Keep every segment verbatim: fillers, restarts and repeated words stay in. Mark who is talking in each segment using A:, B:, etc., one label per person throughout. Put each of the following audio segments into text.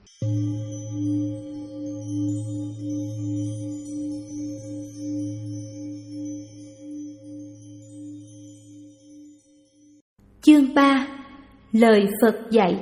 A: Chương ba. Lời Phật dạy.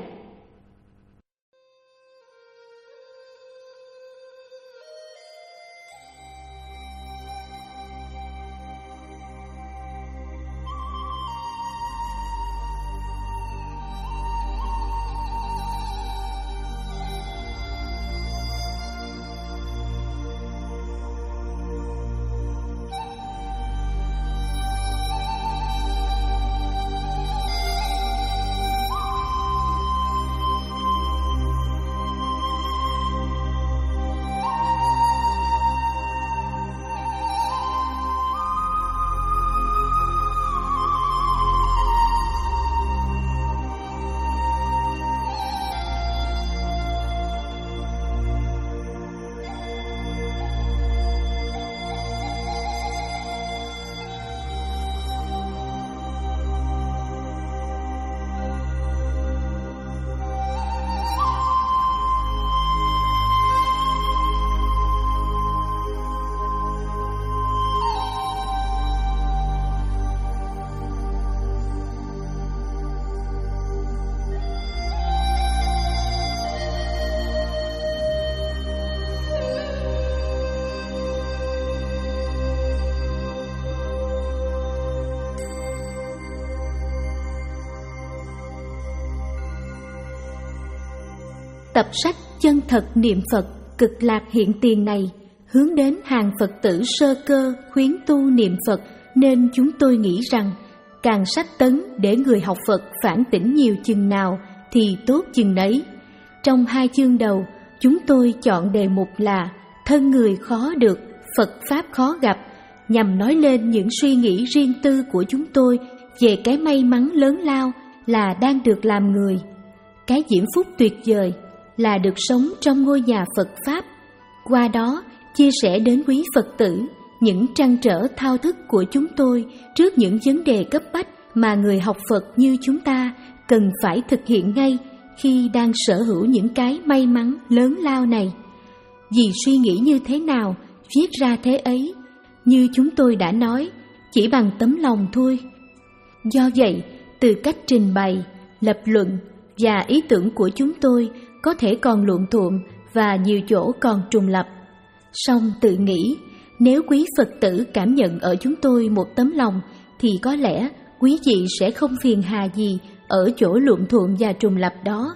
A: Tập sách Chân Thật Niệm Phật Cực Lạc Hiện Tiền này hướng đến hàng Phật tử sơ cơ khuyến tu niệm Phật, nên chúng tôi nghĩ rằng càng sách tấn để người học Phật phản tỉnh nhiều chừng nào thì tốt chừng nấy. Trong hai chương đầu, chúng tôi chọn đề mục là Thân người khó được, Phật Pháp khó gặp, nhằm nói lên những suy nghĩ riêng tư của chúng tôi về cái may mắn lớn lao là đang được làm người, cái diễm phúc tuyệt vời là được sống trong ngôi nhà Phật Pháp. Qua đó, chia sẻ đến quý Phật tử những trăn trở thao thức của chúng tôi trước những vấn đề cấp bách mà người học Phật như chúng ta cần phải thực hiện ngay khi đang sở hữu những cái may mắn lớn lao này. Vì suy nghĩ như thế nào, viết ra thế ấy, như chúng tôi đã nói, chỉ bằng tấm lòng thôi. Do vậy, từ cách trình bày, lập luận và ý tưởng của chúng tôi có thể còn luộm thuộm và nhiều chỗ còn trùng lặp. Song tự nghĩ, nếu quý Phật tử cảm nhận ở chúng tôi một tấm lòng, thì có lẽ quý vị sẽ không phiền hà gì ở chỗ luộm thuộm và trùng lặp đó.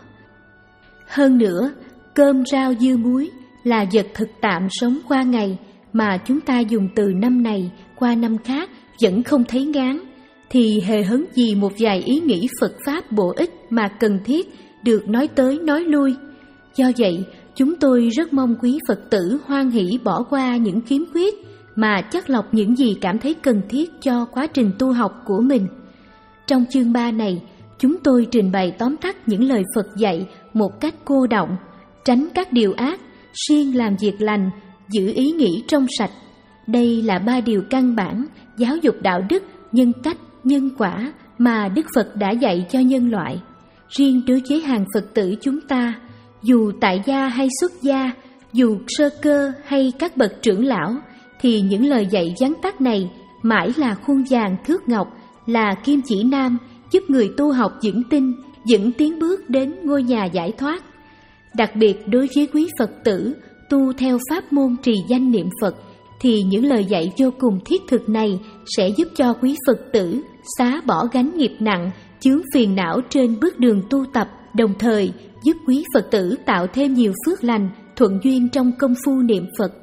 A: Hơn nữa, cơm rau dưa muối là vật thực tạm sống qua ngày mà chúng ta dùng từ năm này qua năm khác vẫn không thấy ngán, thì hề hấn gì một vài ý nghĩ Phật Pháp bổ ích mà cần thiết được nói tới nói lui. Do vậy, chúng tôi rất mong quý Phật tử hoan hỷ bỏ qua những khiếm khuyết mà chắt lọc những gì cảm thấy cần thiết cho quá trình tu học của mình. Trong chương ba này, chúng tôi trình bày tóm tắt những lời Phật dạy một cách cô đọng, tránh các điều ác, siêng làm việc lành, giữ ý nghĩ trong sạch. Đây là ba điều căn bản giáo dục đạo đức, nhân cách, nhân quả mà Đức Phật đã dạy cho nhân loại. Riêng đối với hàng Phật tử chúng ta, dù tại gia hay xuất gia, dù sơ cơ hay các bậc trưởng lão, thì những lời dạy vắn tắt này mãi là khuôn vàng thước ngọc, là kim chỉ nam giúp người tu học vững tin, vững tiến bước đến ngôi nhà giải thoát. Đặc biệt đối với quý Phật tử tu theo pháp môn trì danh niệm Phật, thì những lời dạy vô cùng thiết thực này sẽ giúp cho quý Phật tử xá bỏ gánh nghiệp nặng, chướng phiền não trên bước đường tu tập, đồng thời giúp quý Phật tử tạo thêm nhiều phước lành, thuận duyên trong công phu niệm Phật.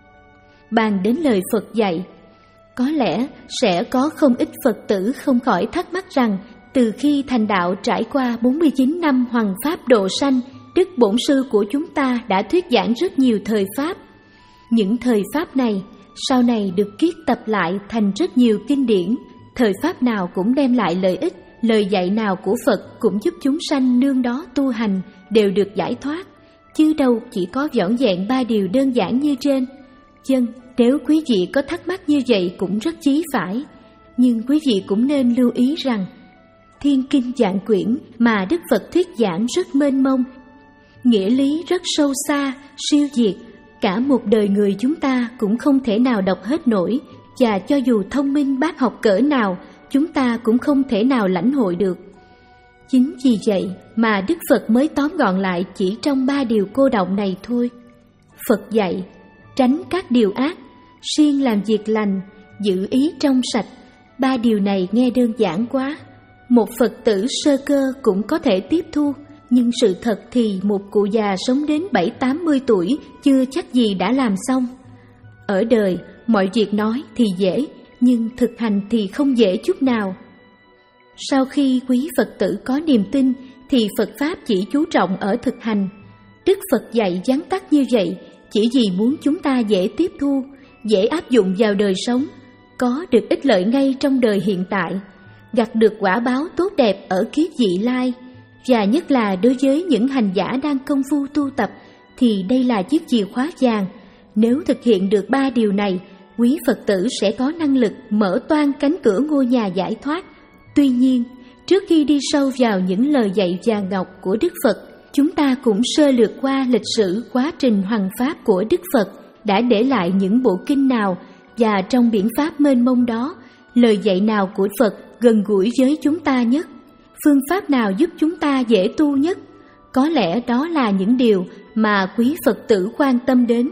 A: Bàn đến lời Phật dạy, có lẽ sẽ có không ít Phật tử không khỏi thắc mắc rằng từ khi thành đạo trải qua bốn mươi chín năm hoằng pháp độ sanh, Đức Bổn Sư của chúng ta đã thuyết giảng rất nhiều thời pháp. Những thời pháp này sau này được kiết tập lại thành rất nhiều kinh điển, thời pháp nào cũng đem lại lợi ích, lời dạy nào của Phật cũng giúp chúng sanh nương đó tu hành đều được giải thoát, chứ đâu chỉ có vỏn vẹn ba điều đơn giản như trên. Vâng, nếu quý vị có thắc mắc như vậy cũng rất chí phải, nhưng quý vị cũng nên lưu ý rằng thiên kinh vạn quyển mà Đức Phật thuyết giảng rất mênh mông, nghĩa lý rất sâu xa, siêu diệt, cả một đời người chúng ta cũng không thể nào đọc hết nổi, và cho dù thông minh bác học cỡ nào, chúng ta cũng không thể nào lãnh hội được. Chính vì vậy mà Đức Phật mới tóm gọn lại chỉ trong ba điều cô đọng này thôi. Phật dạy, tránh các điều ác, siêng làm việc lành, giữ ý trong sạch. Ba điều này nghe đơn giản quá, một Phật tử sơ cơ cũng có thể tiếp thu, nhưng sự thật thì một cụ già sống đến bảy tám mươi tuổi chưa chắc gì đã làm xong. Ở đời, mọi việc nói thì dễ, nhưng thực hành thì không dễ chút nào. Sau khi quý Phật tử có niềm tin thì Phật Pháp chỉ chú trọng ở thực hành. Đức Phật dạy vắn tắt như vậy chỉ vì muốn chúng ta dễ tiếp thu, dễ áp dụng vào đời sống, có được ích lợi ngay trong đời hiện tại, gặt được quả báo tốt đẹp ở kiếp vị lai. Và nhất là đối với những hành giả đang công phu tu tập thì đây là chiếc chìa khóa vàng. Nếu thực hiện được ba điều này, quý Phật tử sẽ có năng lực mở toang cánh cửa ngôi nhà giải thoát. Tuy nhiên, trước khi đi sâu vào những lời dạy vàng ngọc của Đức Phật, chúng ta cũng sơ lược qua lịch sử quá trình hoằng pháp của Đức Phật đã để lại những bộ kinh nào, và trong biển pháp mênh mông đó, lời dạy nào của Phật gần gũi với chúng ta nhất, phương pháp nào giúp chúng ta dễ tu nhất. Có lẽ đó là những điều mà quý Phật tử quan tâm đến.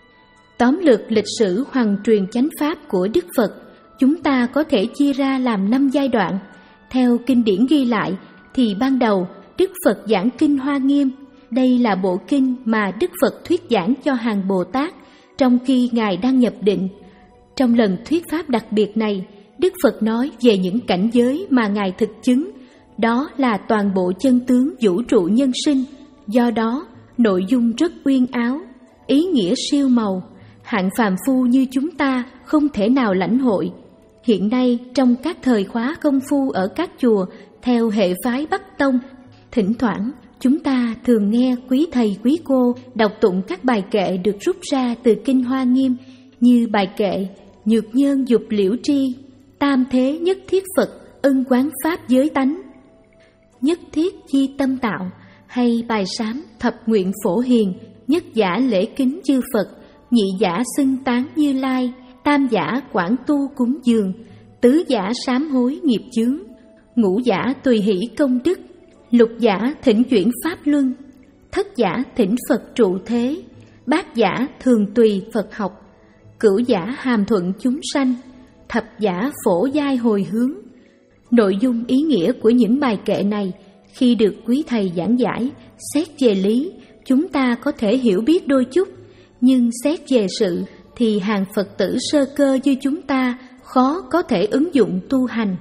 A: Tóm lược lịch sử hoằng truyền chánh pháp của Đức Phật, chúng ta có thể chia ra làm năm giai đoạn. Theo kinh điển ghi lại thì ban đầu Đức Phật giảng kinh Hoa Nghiêm. Đây là bộ kinh mà Đức Phật thuyết giảng cho hàng Bồ Tát trong khi Ngài đang nhập định. Trong lần thuyết pháp đặc biệt này, Đức Phật nói về những cảnh giới mà Ngài thực chứng, đó là toàn bộ chân tướng vũ trụ nhân sinh. Do đó, nội dung rất uyên áo, ý nghĩa siêu màu, hạng phàm phu như chúng ta không thể nào lãnh hội. Hiện nay, trong các thời khóa công phu ở các chùa theo hệ phái Bắc Tông, thỉnh thoảng chúng ta thường nghe quý thầy quý cô đọc tụng các bài kệ được rút ra từ kinh Hoa Nghiêm, như bài kệ Nhược nhân dục liễu tri, tam thế nhất thiết Phật, ân quán pháp giới tánh, nhất thiết chi tâm tạo, hay bài sám thập nguyện phổ hiền, nhất giả lễ kính chư Phật, nhị giả xưng tán Như Lai, tam giả quảng tu cúng dường, tứ giả sám hối nghiệp chướng, ngũ giả tùy hỷ công đức, lục giả thỉnh chuyển pháp luân, thất giả thỉnh Phật trụ thế, bát giả thường tùy Phật học, cửu giả hàm thuận chúng sanh, thập giả phổ giai hồi hướng. Nội dung ý nghĩa của những bài kệ này khi được quý thầy giảng giải, xét về lý chúng ta có thể hiểu biết đôi chút, nhưng xét về sự thì hàng Phật tử sơ cơ như chúng ta khó có thể ứng dụng tu hành.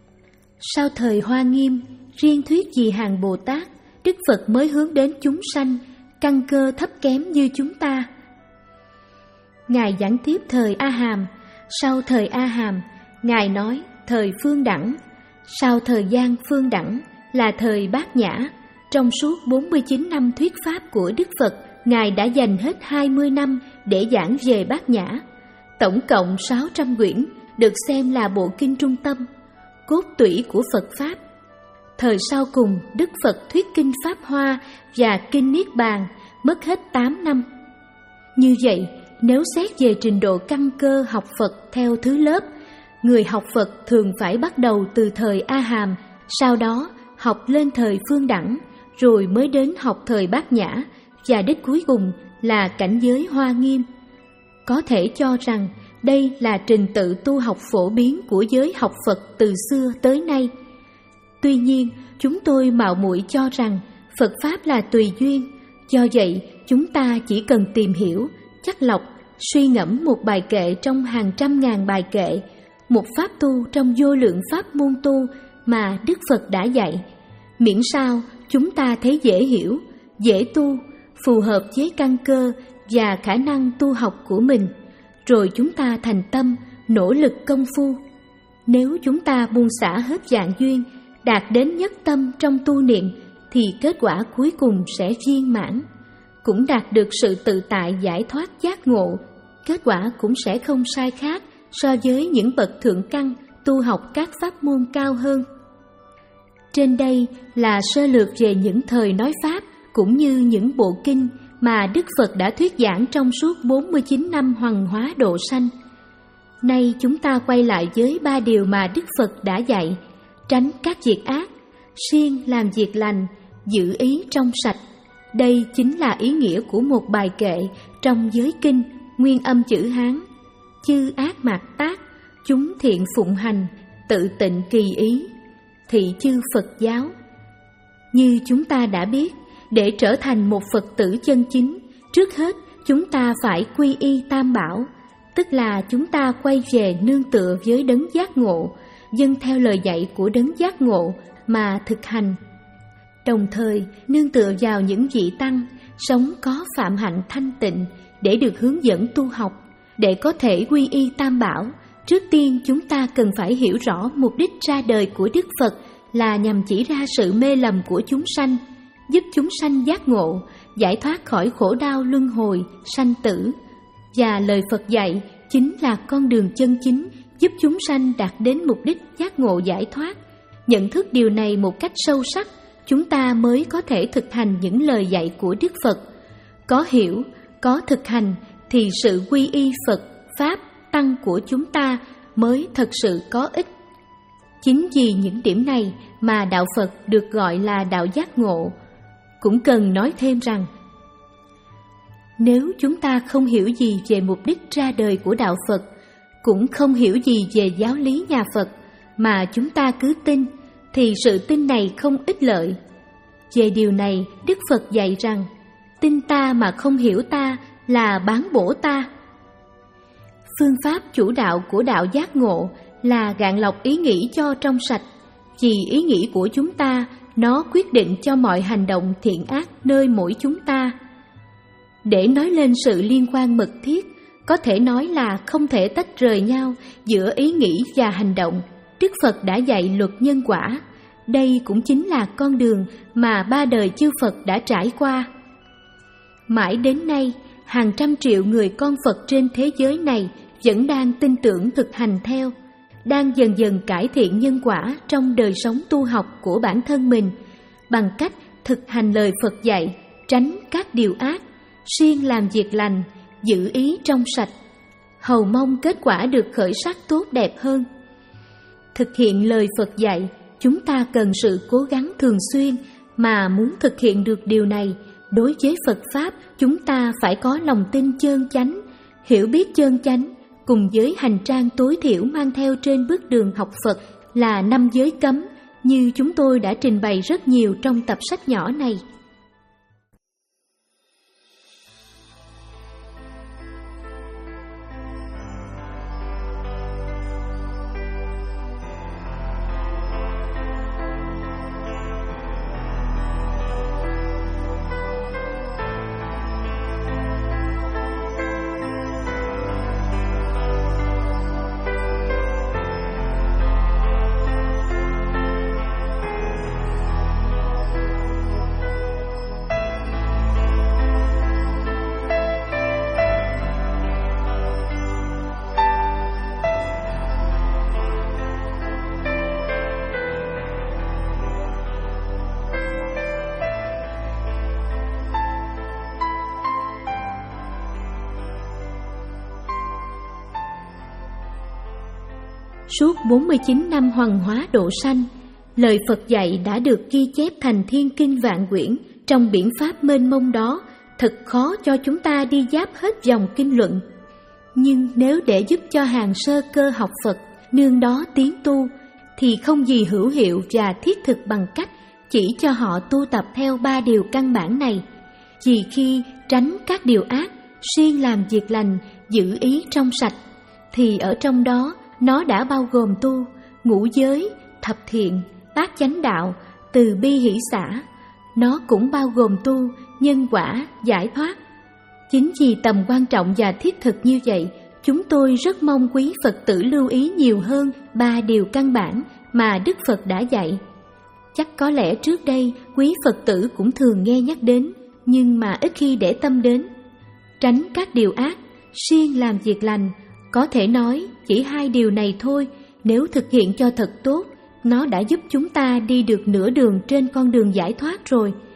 A: Sau thời Hoa Nghiêm, riêng thuyết vì hàng Bồ Tát, Đức Phật mới hướng đến chúng sanh căn cơ thấp kém như chúng ta. Ngài giảng tiếp thời A Hàm. Sau thời A Hàm, Ngài nói thời Phương Đẳng. Sau thời gian Phương Đẳng là thời Bát Nhã. Trong suốt bốn mươi chín năm thuyết pháp của Đức Phật, Ngài đã dành hết hai mươi năm để giảng về Bát Nhã. Tổng cộng sáu trăm quyển, được xem là bộ kinh trung tâm, cốt tủy của Phật Pháp. Thời sau cùng, Đức Phật thuyết kinh Pháp Hoa và kinh Niết Bàn, mất hết tám năm. Như vậy, nếu xét về trình độ căn cơ học Phật theo thứ lớp, người học Phật thường phải bắt đầu từ thời A Hàm, sau đó học lên thời Phương Đẳng, rồi mới đến học thời Bát Nhã, và đích cuối cùng là cảnh giới Hoa Nghiêm. Có thể cho rằng đây là trình tự tu học phổ biến của giới học Phật từ xưa tới nay. Tuy nhiên, chúng tôi mạo muội cho rằng Phật Pháp là tùy duyên, do vậy chúng ta chỉ cần tìm hiểu, chắt lọc, suy ngẫm một bài kệ trong hàng trăm ngàn bài kệ, một pháp tu trong vô lượng pháp môn tu mà Đức Phật đã dạy, miễn sao chúng ta thấy dễ hiểu, dễ tu, phù hợp với căn cơ và khả năng tu học của mình, rồi chúng ta thành tâm, nỗ lực công phu. Nếu chúng ta buông xả hết vạn duyên, đạt đến nhất tâm trong tu niệm, thì kết quả cuối cùng sẽ viên mãn, cũng đạt được sự tự tại giải thoát giác ngộ. Kết quả cũng sẽ không sai khác so với những bậc thượng căn tu học các pháp môn cao hơn. Trên đây là sơ lược về những thời nói Pháp cũng như những bộ kinh mà Đức Phật đã thuyết giảng trong suốt bốn mươi chín năm hoằng hóa độ sanh. Nay chúng ta quay lại với ba điều mà Đức Phật đã dạy: tránh các việc ác, siêng làm việc lành, giữ ý trong sạch. Đây chính là ý nghĩa của một bài kệ trong giới kinh nguyên âm chữ Hán: chư ác mạt tác, chúng thiện phụng hành, tự tịnh kỳ ý, thị chư Phật giáo. Như chúng ta đã biết, để trở thành một Phật tử chân chính, trước hết chúng ta phải quy y Tam Bảo, tức là chúng ta quay về nương tựa với đấng giác ngộ, dâng theo lời dạy của đấng giác ngộ mà thực hành. Đồng thời nương tựa vào những vị tăng sống có phạm hạnh thanh tịnh để được hướng dẫn tu học. Để có thể quy y Tam Bảo, trước tiên chúng ta cần phải hiểu rõ mục đích ra đời của Đức Phật là nhằm chỉ ra sự mê lầm của chúng sanh, giúp chúng sanh giác ngộ, giải thoát khỏi khổ đau luân hồi, sanh tử. Và lời Phật dạy chính là con đường chân chính giúp chúng sanh đạt đến mục đích giác ngộ giải thoát. Nhận thức điều này một cách sâu sắc, chúng ta mới có thể thực hành những lời dạy của Đức Phật. Có hiểu, có thực hành thì sự quy y Phật, Pháp, Tăng của chúng ta mới thật sự có ích. Chính vì những điểm này mà đạo Phật được gọi là đạo giác ngộ. Cũng cần nói thêm rằng, nếu chúng ta không hiểu gì về mục đích ra đời của đạo Phật, cũng không hiểu gì về giáo lý nhà Phật, mà chúng ta cứ tin, thì sự tin này không ích lợi. Về điều này, Đức Phật dạy rằng, tin ta mà không hiểu ta là bán bổ ta. Phương pháp chủ đạo của đạo giác ngộ là gạn lọc ý nghĩ cho trong sạch, vì ý nghĩ của chúng ta, nó quyết định cho mọi hành động thiện ác nơi mỗi chúng ta. Để nói lên sự liên quan mật thiết, có thể nói là không thể tách rời nhau giữa ý nghĩ và hành động, Đức Phật đã dạy luật nhân quả. Đây cũng chính là con đường mà ba đời chư Phật đã trải qua. Mãi đến nay, hàng trăm triệu người con Phật trên thế giới này vẫn đang tin tưởng thực hành theo, đang dần dần cải thiện nhân quả trong đời sống tu học của bản thân mình, bằng cách thực hành lời Phật dạy, tránh các điều ác, siêng làm việc lành, giữ ý trong sạch, hầu mong kết quả được khởi sắc tốt đẹp hơn. Thực hiện lời Phật dạy, chúng ta cần sự cố gắng thường xuyên, mà muốn thực hiện được điều này, đối với Phật Pháp chúng ta phải có lòng tin chân chánh, hiểu biết chân chánh, cùng với hành trang tối thiểu mang theo trên bước đường học Phật là năm giới cấm, như chúng tôi đã trình bày rất nhiều trong tập sách nhỏ này. Suốt bốn mươi chín năm hoằng hóa độ sanh, lời Phật dạy đã được ghi chép thành thiên kinh vạn quyển. Trong biển pháp mênh mông đó, thật khó cho chúng ta đi giáp hết dòng kinh luận. Nhưng nếu để giúp cho hàng sơ cơ học Phật nương đó tiến tu, thì không gì hữu hiệu và thiết thực bằng cách chỉ cho họ tu tập theo ba điều căn bản này. Vì khi tránh các điều ác, siêng làm việc lành, giữ ý trong sạch, thì ở trong đó nó đã bao gồm tu ngũ giới, thập thiện, bát chánh đạo, từ bi hỷ xả. Nó cũng bao gồm tu nhân quả, giải thoát. Chính vì tầm quan trọng và thiết thực như vậy, chúng tôi rất mong quý Phật tử lưu ý nhiều hơn ba điều căn bản mà Đức Phật đã dạy. Chắc có lẽ trước đây quý Phật tử cũng thường nghe nhắc đến, nhưng mà ít khi để tâm đến. Tránh các điều ác, siêng làm việc lành. Có thể nói chỉ hai điều này thôi, nếu thực hiện cho thật tốt, nó đã giúp chúng ta đi được nửa đường trên con đường giải thoát rồi.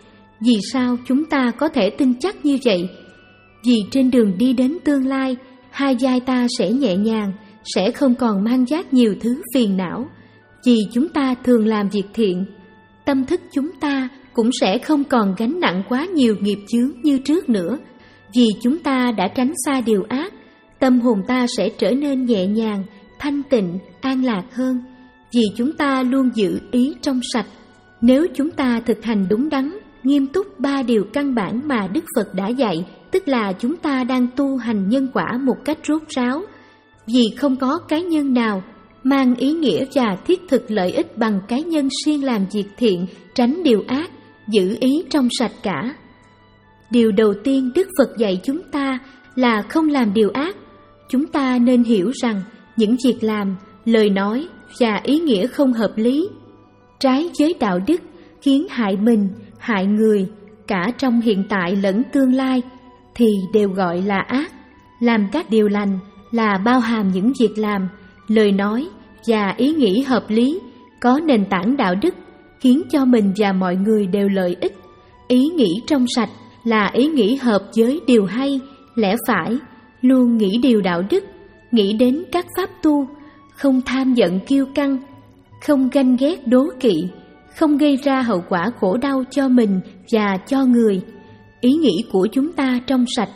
A: Vì sao chúng ta có thể tin chắc như vậy? Vì trên đường đi đến tương lai, hai vai ta sẽ nhẹ nhàng, sẽ không còn mang vác nhiều thứ phiền não. Vì chúng ta thường làm việc thiện, tâm thức chúng ta cũng sẽ không còn gánh nặng quá nhiều nghiệp chướng như trước nữa. Vì chúng ta đã tránh xa điều ác, tâm hồn ta sẽ trở nên nhẹ nhàng, thanh tịnh, an lạc hơn. Vì chúng ta luôn giữ ý trong sạch. Nếu chúng ta thực hành đúng đắn, nghiêm túc ba điều căn bản mà Đức Phật đã dạy, tức là chúng ta đang tu hành nhân quả một cách rốt ráo. Vì không có cá nhân nào mang ý nghĩa và thiết thực lợi ích bằng cá nhân siêng làm việc thiện, tránh điều ác, giữ ý trong sạch cả. Điều đầu tiên Đức Phật dạy chúng ta là không làm điều ác. Chúng ta nên hiểu rằng những việc làm, lời nói và ý nghĩa không hợp lý, trái với đạo đức, khiến hại mình, hại người, cả trong hiện tại lẫn tương lai, thì đều gọi là ác. Làm các điều lành là bao hàm những việc làm, lời nói và ý nghĩ hợp lý, có nền tảng đạo đức, khiến cho mình và mọi người đều lợi ích. Ý nghĩ trong sạch là ý nghĩ hợp với điều hay, lẽ phải, luôn nghĩ điều đạo đức, nghĩ đến các pháp tu, không tham giận kiêu căng, không ganh ghét đố kỵ, không gây ra hậu quả khổ đau cho mình và cho người. Ý nghĩ của chúng ta trong sạch.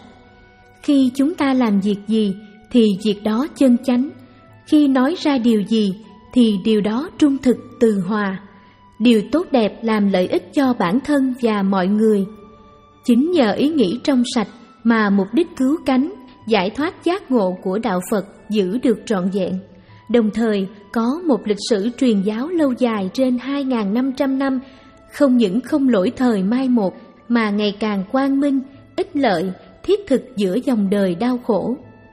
A: Khi chúng ta làm việc gì thì việc đó chân chánh. Khi nói ra điều gì thì điều đó trung thực từ hòa. Điều tốt đẹp làm lợi ích cho bản thân và mọi người. Chính nhờ ý nghĩ trong sạch mà mục đích cứu cánh, giải thoát giác ngộ của đạo Phật giữ được trọn vẹn. Đồng thời có một lịch sử truyền giáo lâu dài trên hai nghìn năm trăm năm, không những không lỗi thời mai một mà ngày càng quang minh, ích lợi, thiết thực giữa dòng đời đau khổ.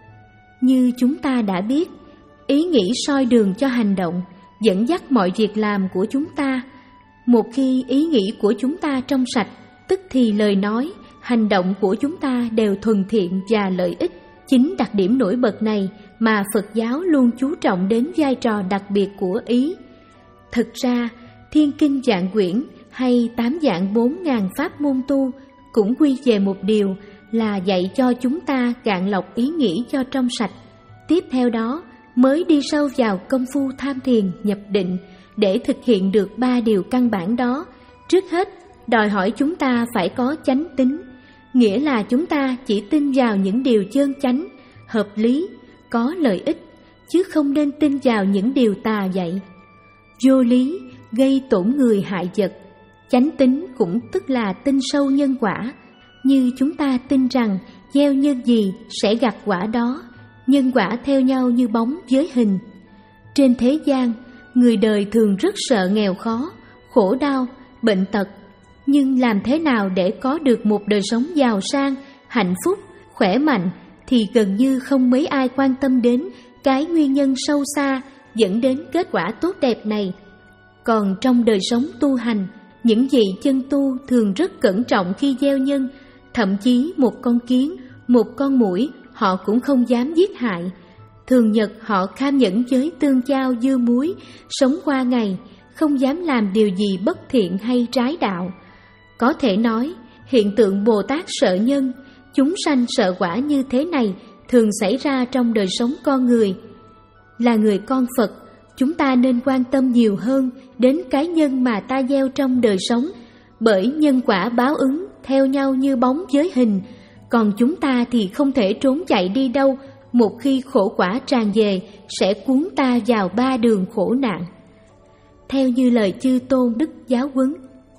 A: Như chúng ta đã biết, ý nghĩ soi đường cho hành động, dẫn dắt mọi việc làm của chúng ta. Một khi ý nghĩ của chúng ta trong sạch, tức thì lời nói, hành động của chúng ta đều thuần thiện và lợi ích. Chính đặc điểm nổi bật này mà Phật giáo luôn chú trọng đến vai trò đặc biệt của ý. Thực ra, Thiên Kinh Vạn Quyển hay tám vạn bốn ngàn pháp môn tu cũng quy về một điều là dạy cho chúng ta gạn lọc ý nghĩ cho trong sạch. Tiếp theo đó mới đi sâu vào công phu tham thiền nhập định. Để thực hiện được ba điều căn bản đó, trước hết đòi hỏi chúng ta phải có chánh tín, nghĩa là chúng ta chỉ tin vào những điều chân chánh, hợp lý, có lợi ích, chứ không nên tin vào những điều tà dạy, vô lý, gây tổn người hại vật. Chánh tín cũng tức là tin sâu nhân quả, như chúng ta tin rằng gieo nhân gì sẽ gặt quả đó, nhân quả theo nhau như bóng với hình. Trên thế gian, người đời thường rất sợ nghèo khó, khổ đau, bệnh tật, nhưng làm thế nào để có được một đời sống giàu sang, hạnh phúc, khỏe mạnh thì gần như không mấy ai quan tâm đến cái nguyên nhân sâu xa dẫn đến kết quả tốt đẹp này. Còn trong đời sống tu hành, những vị chân tu thường rất cẩn trọng khi gieo nhân, thậm chí một con kiến, một con muỗi họ cũng không dám giết hại. Thường nhật họ kham nhẫn với tương chao dưa muối, sống qua ngày, không dám làm điều gì bất thiện hay trái đạo. Có thể nói, hiện tượng Bồ Tát sợ nhân, chúng sanh sợ quả như thế này thường xảy ra trong đời sống con người. Là người con Phật, chúng ta nên quan tâm nhiều hơn đến cái nhân mà ta gieo trong đời sống, bởi nhân quả báo ứng theo nhau như bóng với hình, còn chúng ta thì không thể trốn chạy đi đâu. Một khi khổ quả tràn về sẽ cuốn ta vào ba đường khổ nạn. Theo như lời chư tôn đức giáo huấn,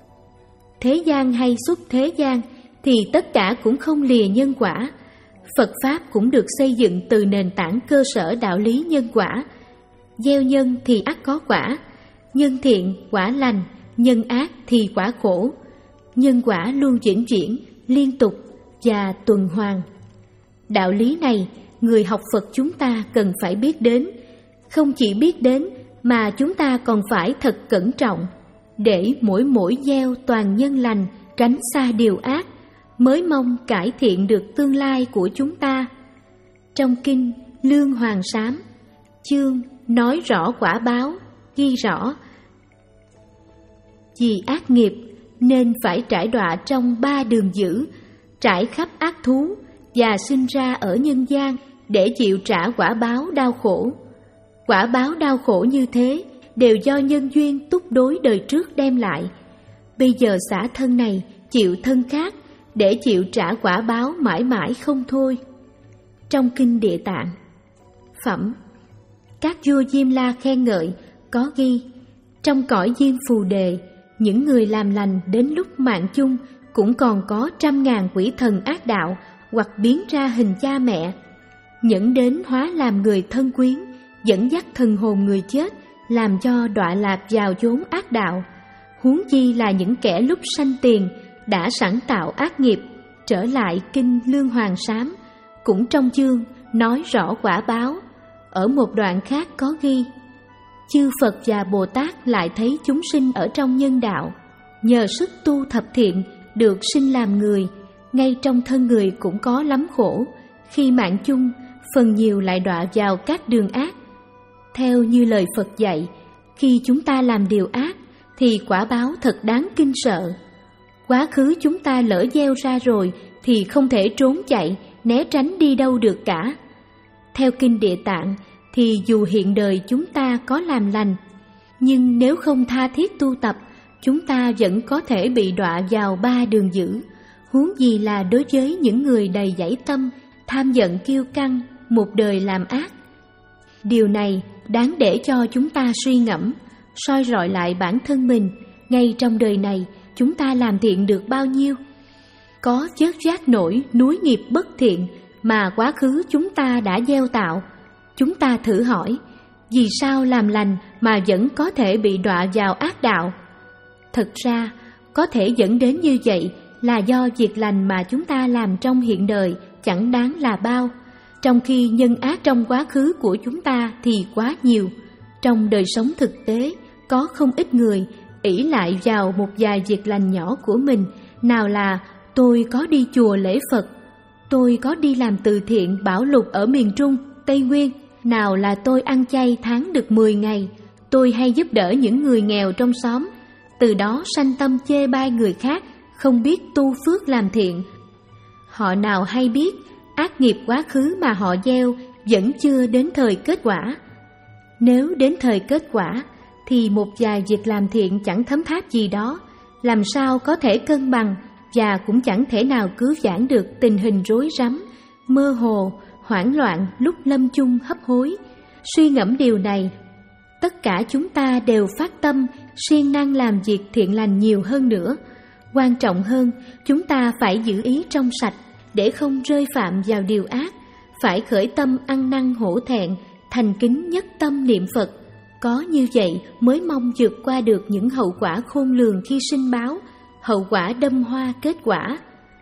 A: thế gian hay xuất thế gian thì tất cả cũng không lìa nhân quả. Phật Pháp cũng được xây dựng từ nền tảng cơ sở đạo lý nhân quả. Gieo nhân thì ắt có quả, nhân thiện quả lành, nhân ác thì quả khổ. Nhân quả luôn chuyển chuyển, liên tục và tuần hoàn. Đạo lý này, người học Phật chúng ta cần phải biết đến. Không chỉ biết đến mà chúng ta còn phải thật cẩn trọng, để mỗi mỗi gieo toàn nhân lành, tránh xa điều ác, mới mong cải thiện được tương lai của chúng ta. Trong kinh Lương Hoàng Sám, chương nói rõ quả báo, ghi rõ: vì ác nghiệp nên phải trải đọa trong ba đường dữ, trải khắp ác thú và sinh ra ở nhân gian để chịu trả quả báo đau khổ. Quả báo đau khổ như thế đều do nhân duyên túc đối đời trước đem lại. Bây giờ xả thân này chịu thân khác để chịu trả quả báo mãi mãi không thôi. Trong Kinh Địa Tạng phẩm, các vua Diêm La khen ngợi có ghi: trong cõi Diêm Phù Đề, những người làm lành đến lúc mạng chung cũng còn có trăm ngàn quỷ thần ác đạo hoặc biến ra hình cha mẹ, nhẫn đến hóa làm người thân quyến, dẫn dắt thần hồn người chết làm cho đọa lạc vào chốn ác đạo. Huống chi là những kẻ lúc sanh tiền đã sẵn tạo ác nghiệp. Trở lại Kinh Lương Hoàng Sám cũng trong chương nói rõ quả báo. Ở một đoạn khác có ghi: chư Phật và Bồ Tát lại thấy chúng sinh ở trong nhân đạo, nhờ sức tu thập thiện được sinh làm người. Ngay trong thân người cũng có lắm khổ, khi mạng chung phần nhiều lại đọa vào các đường ác. Theo như lời Phật dạy, khi chúng ta làm điều ác thì quả báo thật đáng kinh sợ. Quá khứ chúng ta lỡ gieo ra rồi thì không thể trốn chạy, né tránh đi đâu được cả. Theo Kinh Địa Tạng thì dù hiện đời chúng ta có làm lành, nhưng nếu không tha thiết tu tập, chúng ta vẫn có thể bị đọa vào ba đường dữ. Huống gì là đối với những người đầy dẫy tâm, tham giận kiêu căng, một đời làm ác. Điều này đáng để cho chúng ta suy ngẫm, soi rọi lại bản thân mình. Ngay trong đời này, chúng ta làm thiện được bao nhiêu? Có vớt vát nổi núi nghiệp bất thiện mà quá khứ chúng ta đã gieo tạo. Chúng ta thử hỏi, vì sao làm lành mà vẫn có thể bị đọa vào ác đạo? Thật ra, có thể dẫn đến như vậy là do việc lành mà chúng ta làm trong hiện đời chẳng đáng là bao, trong khi nhân ác trong quá khứ của chúng ta thì quá nhiều. Trong đời sống thực tế, có không ít người ỷ lại vào một vài việc lành nhỏ của mình, nào là tôi có đi chùa lễ Phật, tôi có đi làm từ thiện bảo lục ở miền Trung, Tây Nguyên, nào là tôi ăn chay tháng được mười ngày, tôi hay giúp đỡ những người nghèo trong xóm. Từ đó sanh tâm chê bai người khác, không biết tu phước làm thiện. Họ nào hay biết ác nghiệp quá khứ mà họ gieo vẫn chưa đến thời kết quả. Nếu đến thời kết quả thì một vài việc làm thiện chẳng thấm tháp gì đó, làm sao có thể cân bằng, và cũng chẳng thể nào cứu vãn được tình hình rối rắm, mơ hồ, hoảng loạn lúc lâm chung hấp hối. Suy ngẫm điều này, tất cả chúng ta đều phát tâm siêng năng làm việc thiện lành nhiều hơn nữa. Quan trọng hơn, chúng ta phải giữ ý trong sạch để không rơi phạm vào điều ác, phải khởi tâm ăn năn hổ thẹn, thành kính nhất tâm niệm Phật. Có như vậy mới mong vượt qua được những hậu quả khôn lường khi sinh báo, hậu quả đâm hoa kết quả.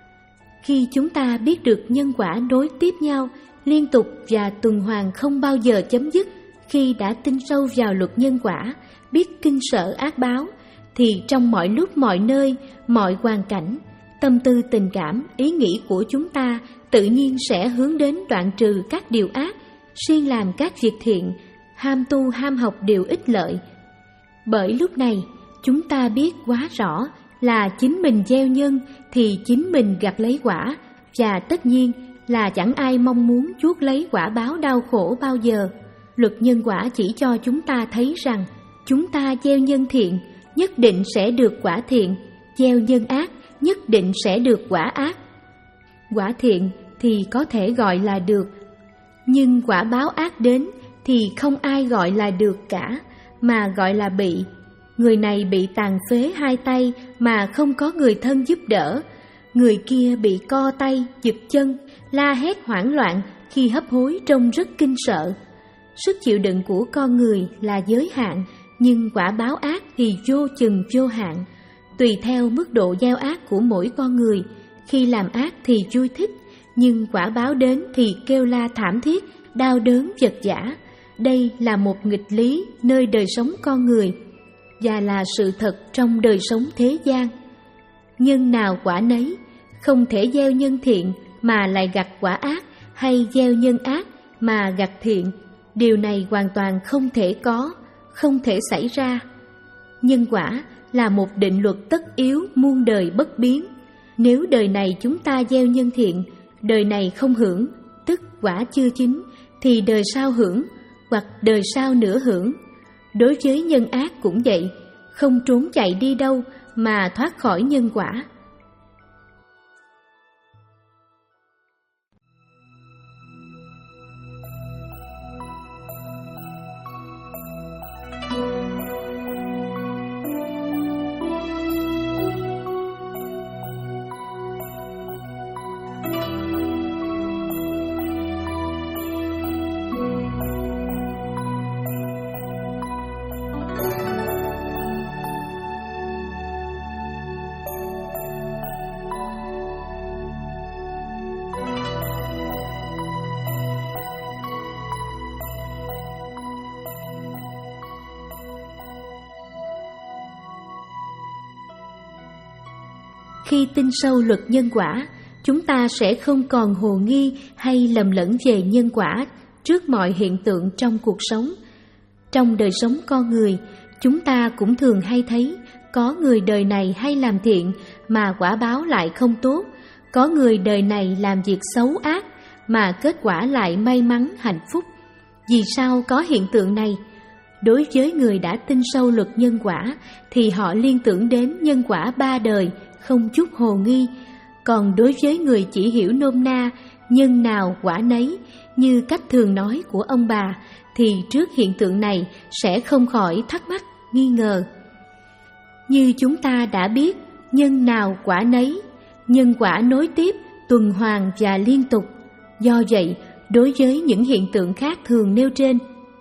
A: Khi chúng ta biết được nhân quả nối tiếp nhau, liên tục và tuần hoàn không bao giờ chấm dứt, khi đã tin sâu vào luật nhân quả, biết kinh sợ ác báo, thì trong mọi lúc mọi nơi, mọi hoàn cảnh, tâm tư tình cảm, ý nghĩ của chúng ta tự nhiên sẽ hướng đến đoạn trừ các điều ác, siêng làm các việc thiện, ham tu ham học điều ích lợi. Bởi lúc này, chúng ta biết quá rõ là chính mình gieo nhân thì chính mình gặt lấy quả, và tất nhiên là chẳng ai mong muốn chuốc lấy quả báo đau khổ bao giờ. Luật nhân quả chỉ cho chúng ta thấy rằng chúng ta gieo nhân thiện nhất định sẽ được quả thiện, gieo nhân ác nhất định sẽ được quả ác. Quả thiện thì có thể gọi là được, nhưng quả báo ác đến thì không ai gọi là được cả, mà gọi là bị. Người này bị tàn phế hai tay mà không có người thân giúp đỡ, người kia bị co tay, giật chân, la hét hoảng loạn khi hấp hối trông rất kinh sợ. Sức chịu đựng của con người là giới hạn, nhưng quả báo ác thì vô chừng vô hạn. Tùy theo mức độ gieo ác của mỗi con người, khi làm ác thì vui thích, nhưng quả báo đến thì kêu la thảm thiết, đau đớn vật vã. Đây là một nghịch lý nơi đời sống con người, và là sự thật trong đời sống thế gian. Nhân nào quả nấy, không thể gieo nhân thiện mà lại gặt quả ác, hay gieo nhân ác mà gặt thiện. Điều này hoàn toàn không thể có, không thể xảy ra. Nhân quả là một định luật tất yếu muôn đời bất biến. Nếu đời này chúng ta gieo nhân thiện, đời này không hưởng, tức quả chưa chín, thì đời sau hưởng, hoặc đời sau nữa hưởng. Đối với nhân ác cũng vậy, không trốn chạy đi đâu mà thoát khỏi nhân quả. Khi tin sâu luật nhân quả, chúng ta sẽ không còn hồ nghi hay lầm lẫn về nhân quả trước mọi hiện tượng trong cuộc sống. Trong đời sống con người, chúng ta cũng thường hay thấy có người đời này hay làm thiện mà quả báo lại không tốt, có người đời này làm việc xấu ác mà kết quả lại may mắn hạnh phúc. Vì sao có hiện tượng này? Đối với người đã tin sâu luật nhân quả thì họ liên tưởng đến nhân quả ba đời, không chút hồ nghi. Còn đối với người chỉ hiểu nôm na, nhân nào quả nấy, như cách thường nói của ông bà, thì trước hiện tượng này sẽ không khỏi thắc mắc, nghi ngờ. Như chúng ta đã biết, nhân nào quả nấy, nhân quả nối tiếp, tuần hoàn và liên tục. Do vậy, đối với những hiện tượng khác thường nêu trên,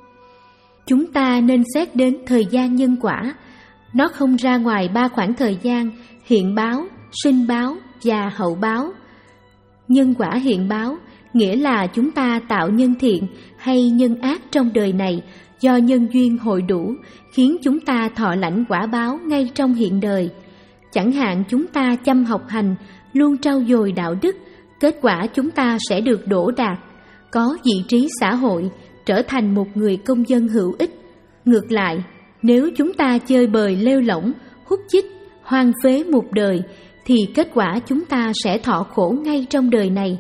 A: chúng ta nên xét đến thời gian nhân quả. Nó không ra ngoài ba khoảng thời gian hiện báo, sinh báo và hậu báo. Nhân quả hiện báo nghĩa là chúng ta tạo nhân thiện hay nhân ác trong đời này do nhân duyên hội đủ, khiến chúng ta thọ lãnh quả báo ngay trong hiện đời. Chẳng hạn chúng ta chăm học hành, luôn trau dồi đạo đức, kết quả chúng ta sẽ được đỗ đạt, có vị trí xã hội, trở thành một người công dân hữu ích. Ngược lại, nếu chúng ta chơi bời lêu lỏng, hút chích, hoang phế một đời, thì kết quả chúng ta sẽ thọ khổ ngay trong đời này.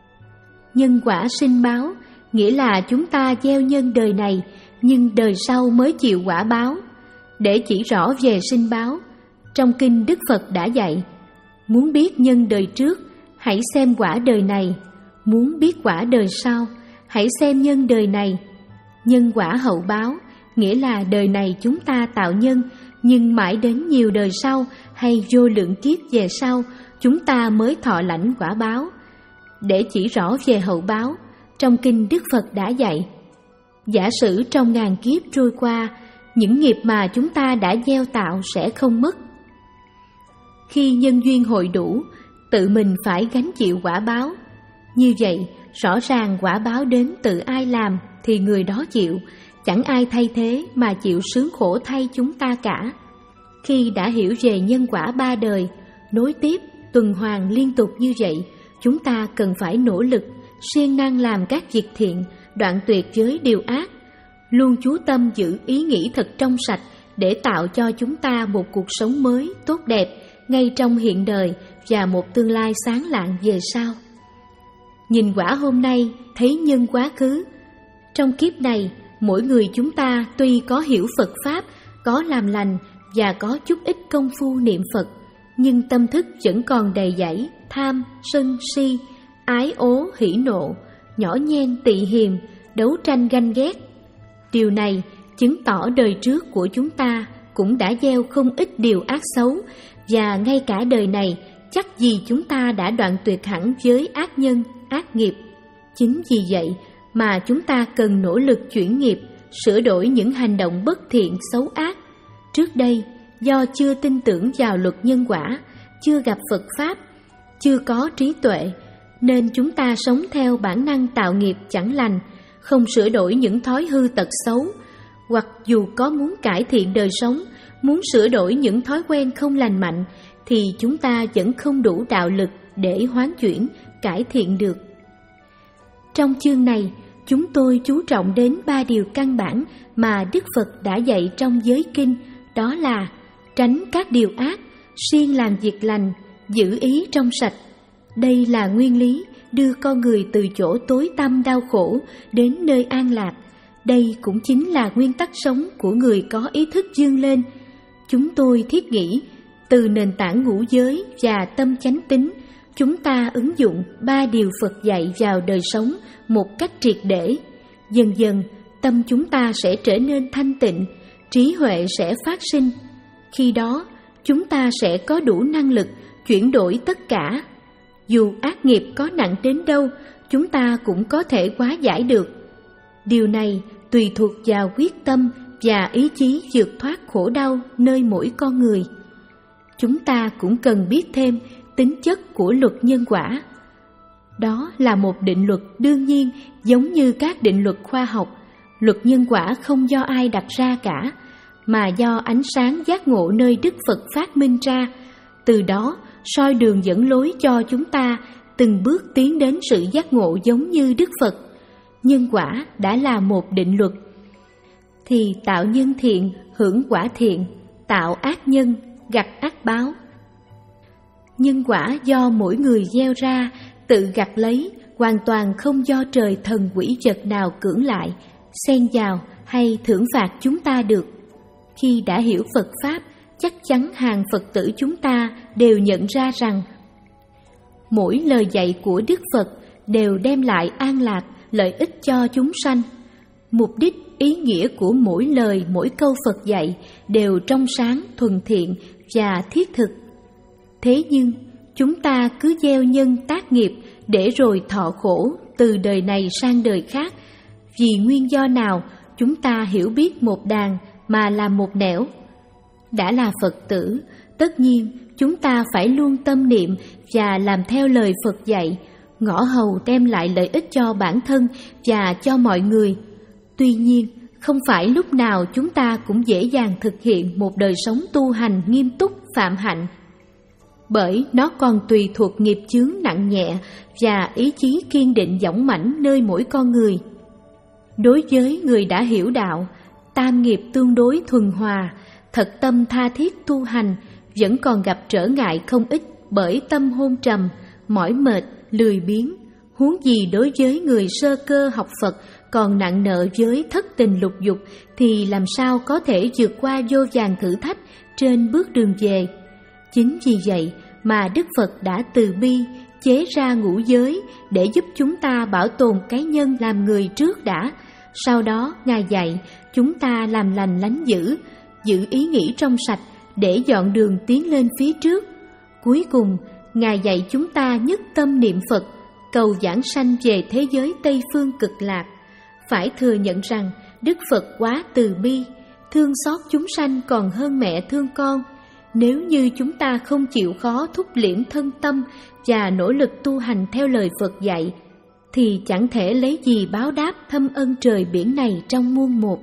A: Nhân quả sinh báo nghĩa là chúng ta gieo nhân đời này, nhưng đời sau mới chịu quả báo. Để chỉ rõ về sinh báo, trong kinh Đức Phật đã dạy, muốn biết nhân đời trước, hãy xem quả đời này. Muốn biết quả đời sau, hãy xem nhân đời này. Nhân quả hậu báo nghĩa là đời này chúng ta tạo nhân, nhưng mãi đến nhiều đời sau hay vô lượng kiếp về sau, chúng ta mới thọ lãnh quả báo. Để chỉ rõ về hậu báo, trong kinh Đức Phật đã dạy, giả sử trong ngàn kiếp trôi qua, những nghiệp mà chúng ta đã gieo tạo sẽ không mất. Khi nhân duyên hội đủ, tự mình phải gánh chịu quả báo. Như vậy, rõ ràng quả báo đến tự ai làm thì người đó chịu, chẳng ai thay thế mà chịu sướng khổ thay chúng ta cả. Khi đã hiểu về nhân quả ba đời, nối tiếp, tuần hoàn liên tục như vậy, chúng ta cần phải nỗ lực, siêng năng làm các việc thiện, đoạn tuyệt với điều ác, luôn chú tâm giữ ý nghĩ thật trong sạch để tạo cho chúng ta một cuộc sống mới, tốt đẹp, ngay trong hiện đời và một tương lai sáng lạng về sau. Nhìn quả hôm nay, thấy nhân quá khứ. Trong kiếp này, mỗi người chúng ta tuy có hiểu Phật Pháp, có làm lành và có chút ít công phu niệm Phật, nhưng tâm thức vẫn còn đầy dẫy tham, sân, si, ái ố, hỉ nộ, nhỏ nhen, tị hiềm, đấu tranh ganh ghét. Điều này chứng tỏ đời trước của chúng ta cũng đã gieo không ít điều ác xấu, và ngay cả đời này chắc gì chúng ta đã đoạn tuyệt hẳn với ác nhân, ác nghiệp. Chính vì vậy mà chúng ta cần nỗ lực chuyển nghiệp, sửa đổi những hành động bất thiện, xấu ác. Trước đây, do chưa tin tưởng vào luật nhân quả, chưa gặp Phật Pháp, chưa có trí tuệ, nên chúng ta sống theo bản năng tạo nghiệp chẳng lành, không sửa đổi những thói hư tật xấu, hoặc dù có muốn cải thiện đời sống, muốn sửa đổi những thói quen không lành mạnh, thì chúng ta vẫn không đủ đạo lực để hoán chuyển, cải thiện được. Trong chương này, chúng tôi chú trọng đến ba điều căn bản mà Đức Phật đã dạy trong giới kinh, đó là tránh các điều ác, siêng làm việc lành, giữ ý trong sạch. Đây là nguyên lý đưa con người từ chỗ tối tăm đau khổ đến nơi an lạc. Đây cũng chính là nguyên tắc sống của người có ý thức vươn lên. Chúng tôi thiết nghĩ, từ nền tảng ngũ giới và tâm chánh tín, chúng ta ứng dụng ba điều Phật dạy vào đời sống một cách triệt để. Dần dần, tâm chúng ta sẽ trở nên thanh tịnh, trí huệ sẽ phát sinh. Khi đó, chúng ta sẽ có đủ năng lực chuyển đổi tất cả. Dù ác nghiệp có nặng đến đâu, chúng ta cũng có thể hóa giải được. Điều này tùy thuộc vào quyết tâm và ý chí vượt thoát khổ đau nơi mỗi con người. Chúng ta cũng cần biết thêm tính chất của luật nhân quả. Đó là một định luật đương nhiên giống như các định luật khoa học. Luật nhân quả không do ai đặt ra cả, mà do ánh sáng giác ngộ nơi Đức Phật phát minh ra, từ đó soi đường dẫn lối cho chúng ta từng bước tiến đến sự giác ngộ giống như Đức Phật. Nhân quả đã là một định luật, thì tạo nhân thiện hưởng quả thiện, tạo ác nhân gặt ác báo. Nhân quả do mỗi người gieo ra, tự gặt lấy, hoàn toàn không do trời thần quỷ vật nào cưỡng lại, xen vào hay thưởng phạt chúng ta được. Khi đã hiểu Phật Pháp, chắc chắn hàng Phật tử chúng ta đều nhận ra rằng mỗi lời dạy của Đức Phật đều đem lại an lạc, lợi ích cho chúng sanh. Mục đích, ý nghĩa của mỗi lời, mỗi câu Phật dạy đều trong sáng, thuần thiện và thiết thực. Thế nhưng, chúng ta cứ gieo nhân tác nghiệp để rồi thọ khổ từ đời này sang đời khác. Vì nguyên do nào chúng ta hiểu biết một đàn mà làm một nẻo? Đã là Phật tử, tất nhiên chúng ta phải luôn tâm niệm và làm theo lời Phật dạy, ngõ hầu đem lại lợi ích cho bản thân và cho mọi người. Tuy nhiên, không phải lúc nào chúng ta cũng dễ dàng thực hiện một đời sống tu hành nghiêm túc, phạm hạnh, bởi nó còn tùy thuộc nghiệp chướng nặng nhẹ và ý chí kiên định dõng mãnh nơi mỗi con người. Đối với người đã hiểu đạo, tam nghiệp tương đối thuần hòa, thật tâm tha thiết tu hành vẫn còn gặp trở ngại không ít bởi tâm hôn trầm, mỏi mệt, lười biếng. Huống gì đối với người sơ cơ học Phật còn nặng nợ với thất tình lục dục thì làm sao có thể vượt qua vô vàn thử thách trên bước đường về. Chính vì vậy mà Đức Phật đã từ bi chế ra ngũ giới để giúp chúng ta bảo tồn cái nhân làm người trước đã. Sau đó Ngài dạy chúng ta làm lành lánh dữ, giữ ý nghĩ trong sạch để dọn đường tiến lên phía trước. Cuối cùng, Ngài dạy chúng ta nhất tâm niệm Phật, cầu giảng sanh về thế giới Tây Phương cực lạc. Phải thừa nhận rằng Đức Phật quá từ bi, thương xót chúng sanh còn hơn mẹ thương con. Nếu như chúng ta không chịu khó thúc liễm thân tâm và nỗ lực tu hành theo lời Phật dạy, thì chẳng thể lấy gì báo đáp thâm ân trời biển này trong muôn một.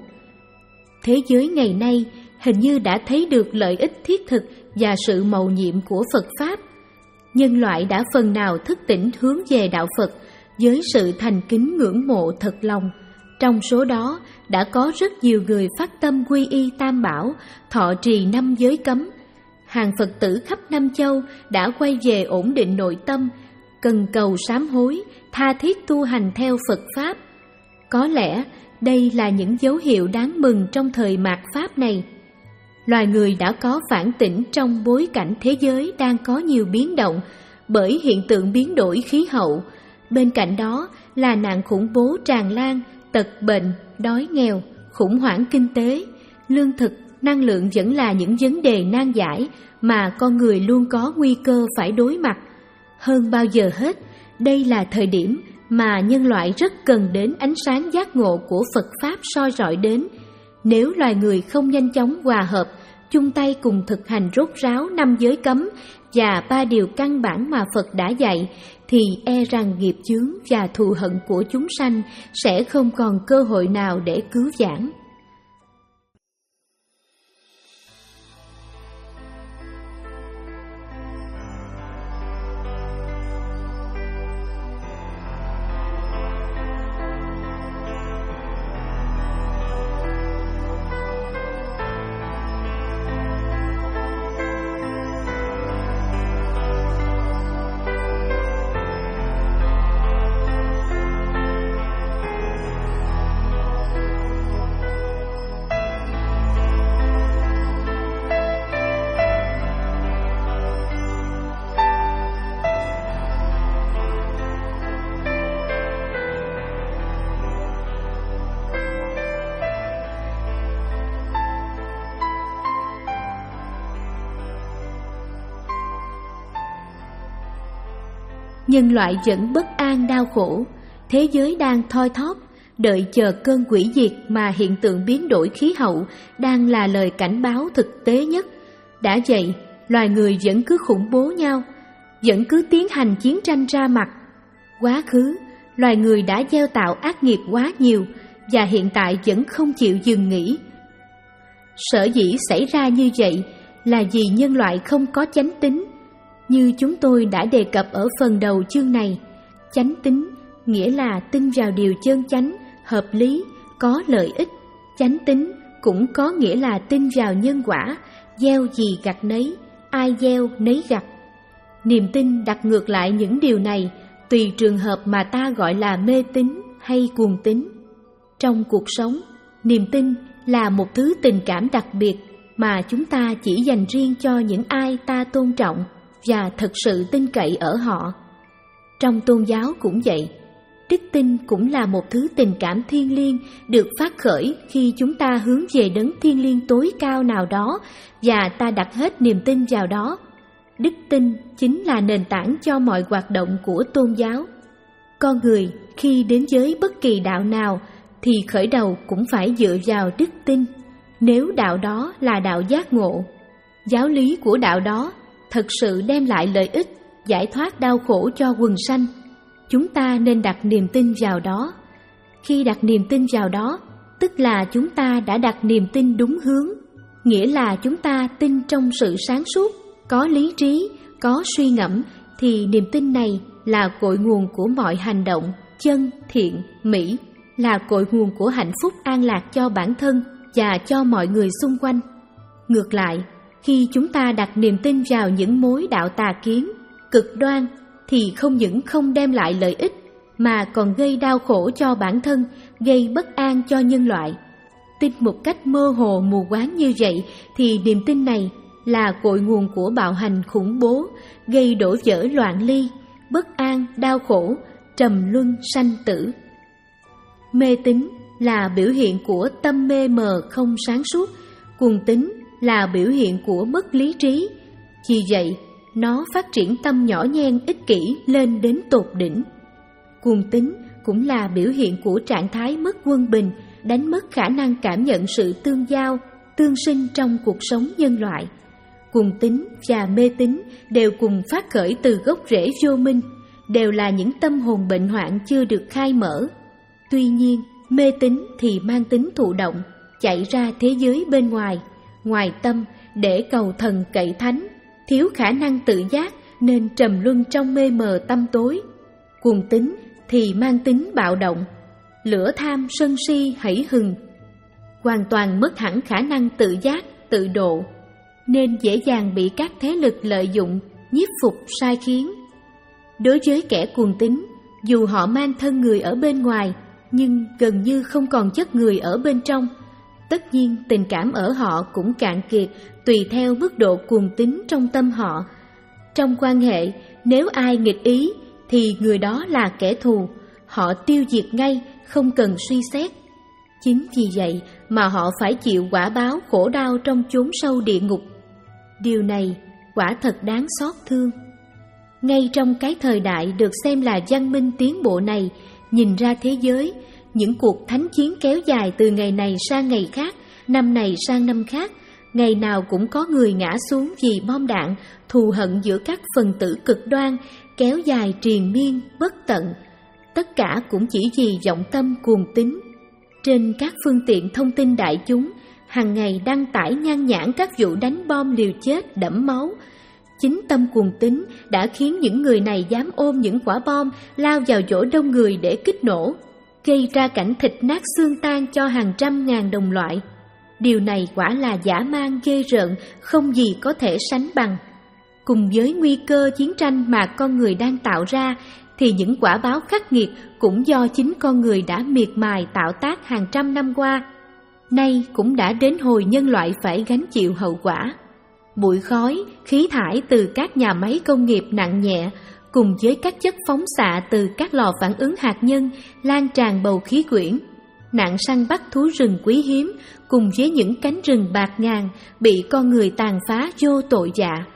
A: Thế giới ngày nay hình như đã thấy được lợi ích thiết thực và sự mầu nhiệm của Phật Pháp. Nhân loại đã phần nào thức tỉnh hướng về đạo Phật với sự thành kính ngưỡng mộ thật lòng. Trong số đó đã có rất nhiều người phát tâm quy y Tam Bảo, thọ trì năm giới cấm. Hàng Phật tử khắp năm châu đã quay về ổn định nội tâm, cần cầu sám hối, tha thiết tu hành theo Phật Pháp. Có lẽ đây là những dấu hiệu đáng mừng trong thời mạt Pháp này. Loài người đã có phản tỉnh trong bối cảnh thế giới đang có nhiều biến động bởi hiện tượng biến đổi khí hậu. Bên cạnh đó là nạn khủng bố tràn lan, tật bệnh, đói nghèo, khủng hoảng kinh tế, lương thực, năng lượng vẫn là những vấn đề nan giải mà con người luôn có nguy cơ phải đối mặt. Hơn bao giờ hết, đây là thời điểm mà nhân loại rất cần đến ánh sáng giác ngộ của Phật Pháp soi rọi đến. Nếu loài người không nhanh chóng hòa hợp, chung tay cùng thực hành rốt ráo năm giới cấm và ba điều căn bản mà Phật đã dạy, thì e rằng nghiệp chướng và thù hận của chúng sanh sẽ không còn cơ hội nào để cứu vãn. nhân loại vẫn bất an đau khổ, thế giới đang thoi thóp, đợi chờ cơn hủy diệt mà hiện tượng biến đổi khí hậu đang là lời cảnh báo thực tế nhất. Đã vậy, loài người vẫn cứ khủng bố nhau, vẫn cứ tiến hành chiến tranh ra mặt. Quá khứ, loài người đã gieo tạo ác nghiệp quá nhiều và hiện tại vẫn không chịu dừng nghỉ. Sở dĩ xảy ra như vậy là vì nhân loại không có chánh tín. Như chúng tôi đã đề cập ở phần đầu chương này, chánh tín nghĩa là tin vào điều chân chánh, hợp lý, có lợi ích. Chánh tín cũng có nghĩa là tin vào nhân quả, gieo gì gặt nấy, ai gieo nấy gặt. Niềm tin đặt ngược lại những điều này, tùy trường hợp mà ta gọi là mê tín hay cuồng tín. Trong cuộc sống, niềm tin là một thứ tình cảm đặc biệt mà chúng ta chỉ dành riêng cho những ai ta tôn trọng và thật sự tin cậy ở họ. Trong tôn giáo cũng vậy, đức tin cũng là một thứ tình cảm thiêng liêng được phát khởi khi chúng ta hướng về đấng thiêng liêng tối cao nào đó và ta đặt hết niềm tin vào đó. Đức tin chính là nền tảng cho mọi hoạt động của tôn giáo. Con người khi đến với bất kỳ đạo nào thì khởi đầu cũng phải dựa vào đức tin, nếu đạo đó là đạo giác ngộ. Giáo lý của đạo đó thật sự đem lại lợi ích, giải thoát đau khổ cho quần sanh. Chúng ta nên đặt niềm tin vào đó. Khi đặt niềm tin vào đó, tức là chúng ta đã đặt niềm tin đúng hướng, nghĩa là chúng ta tin trong sự sáng suốt, có lý trí, có suy ngẫm, thì niềm tin này là cội nguồn của mọi hành động chân, thiện, mỹ, là cội nguồn của hạnh phúc an lạc cho bản thân và cho mọi người xung quanh. Ngược lại, khi chúng ta đặt niềm tin vào những mối đạo tà kiến, cực đoan, thì không những không đem lại lợi ích, mà còn gây đau khổ cho bản thân, gây bất an cho nhân loại. Tin một cách mơ hồ mù quáng như vậy thì niềm tin này là cội nguồn của bạo hành khủng bố, gây đổ vỡ loạn ly, bất an, đau khổ, trầm luân sanh tử. Mê tín là biểu hiện của tâm mê mờ không sáng suốt, cuồng tín là biểu hiện của mất lý trí. Vì vậy, nó phát triển tâm nhỏ nhen ích kỷ lên đến tột đỉnh. Cuồng tín cũng là biểu hiện của trạng thái mất quân bình, đánh mất khả năng cảm nhận sự tương giao, tương sinh trong cuộc sống nhân loại. Cuồng tín và mê tín đều cùng phát khởi từ gốc rễ vô minh, đều là những tâm hồn bệnh hoạn chưa được khai mở. Tuy nhiên, mê tín thì mang tính thụ động, chạy ra thế giới bên ngoài, ngoài tâm để cầu thần cậy thánh, thiếu khả năng tự giác nên trầm luân trong mê mờ tâm tối. Cuồng tín thì mang tính bạo động, lửa tham sân si hẫy hừng, hoàn toàn mất hẳn khả năng tự giác, tự độ, nên dễ dàng bị các thế lực lợi dụng, nhiếp phục sai khiến. Đối với kẻ cuồng tín, dù họ mang thân người ở bên ngoài, nhưng gần như không còn chất người ở bên trong. Tất nhiên tình cảm ở họ cũng cạn kiệt tùy theo mức độ cuồng tín trong tâm họ. Trong quan hệ, nếu ai nghịch ý thì người đó là kẻ thù, họ tiêu diệt ngay, không cần suy xét. Chính vì vậy mà họ phải chịu quả báo khổ đau trong chốn sâu địa ngục. Điều này quả thật đáng xót thương. Ngay trong cái thời đại được xem là văn minh tiến bộ này, nhìn ra thế giới, những cuộc thánh chiến kéo dài từ ngày này sang ngày khác, năm này sang năm khác, ngày nào cũng có người ngã xuống vì bom đạn, thù hận giữa các phần tử cực đoan, kéo dài triền miên, bất tận. Tất cả cũng chỉ vì vọng tâm cuồng tín. Trên các phương tiện thông tin đại chúng, hàng ngày đăng tải nhan nhản các vụ đánh bom liều chết đẫm máu. Chính tâm cuồng tín đã khiến những người này dám ôm những quả bom lao vào chỗ đông người để kích nổ, gây ra cảnh thịt nát xương tan cho hàng trăm ngàn đồng loại. Điều này quả là dã man ghê rợn, không gì có thể sánh bằng. Cùng với nguy cơ chiến tranh mà con người đang tạo ra, thì những quả báo khắc nghiệt cũng do chính con người đã miệt mài tạo tác hàng trăm năm qua. Nay cũng đã đến hồi nhân loại phải gánh chịu hậu quả. Bụi khói, khí thải từ các nhà máy công nghiệp nặng nhẹ, cùng với các chất phóng xạ từ các lò phản ứng hạt nhân lan tràn bầu khí quyển, nạn săn bắt thú rừng quý hiếm, cùng với những cánh rừng bạt ngàn bị con người tàn phá vô tội vạ.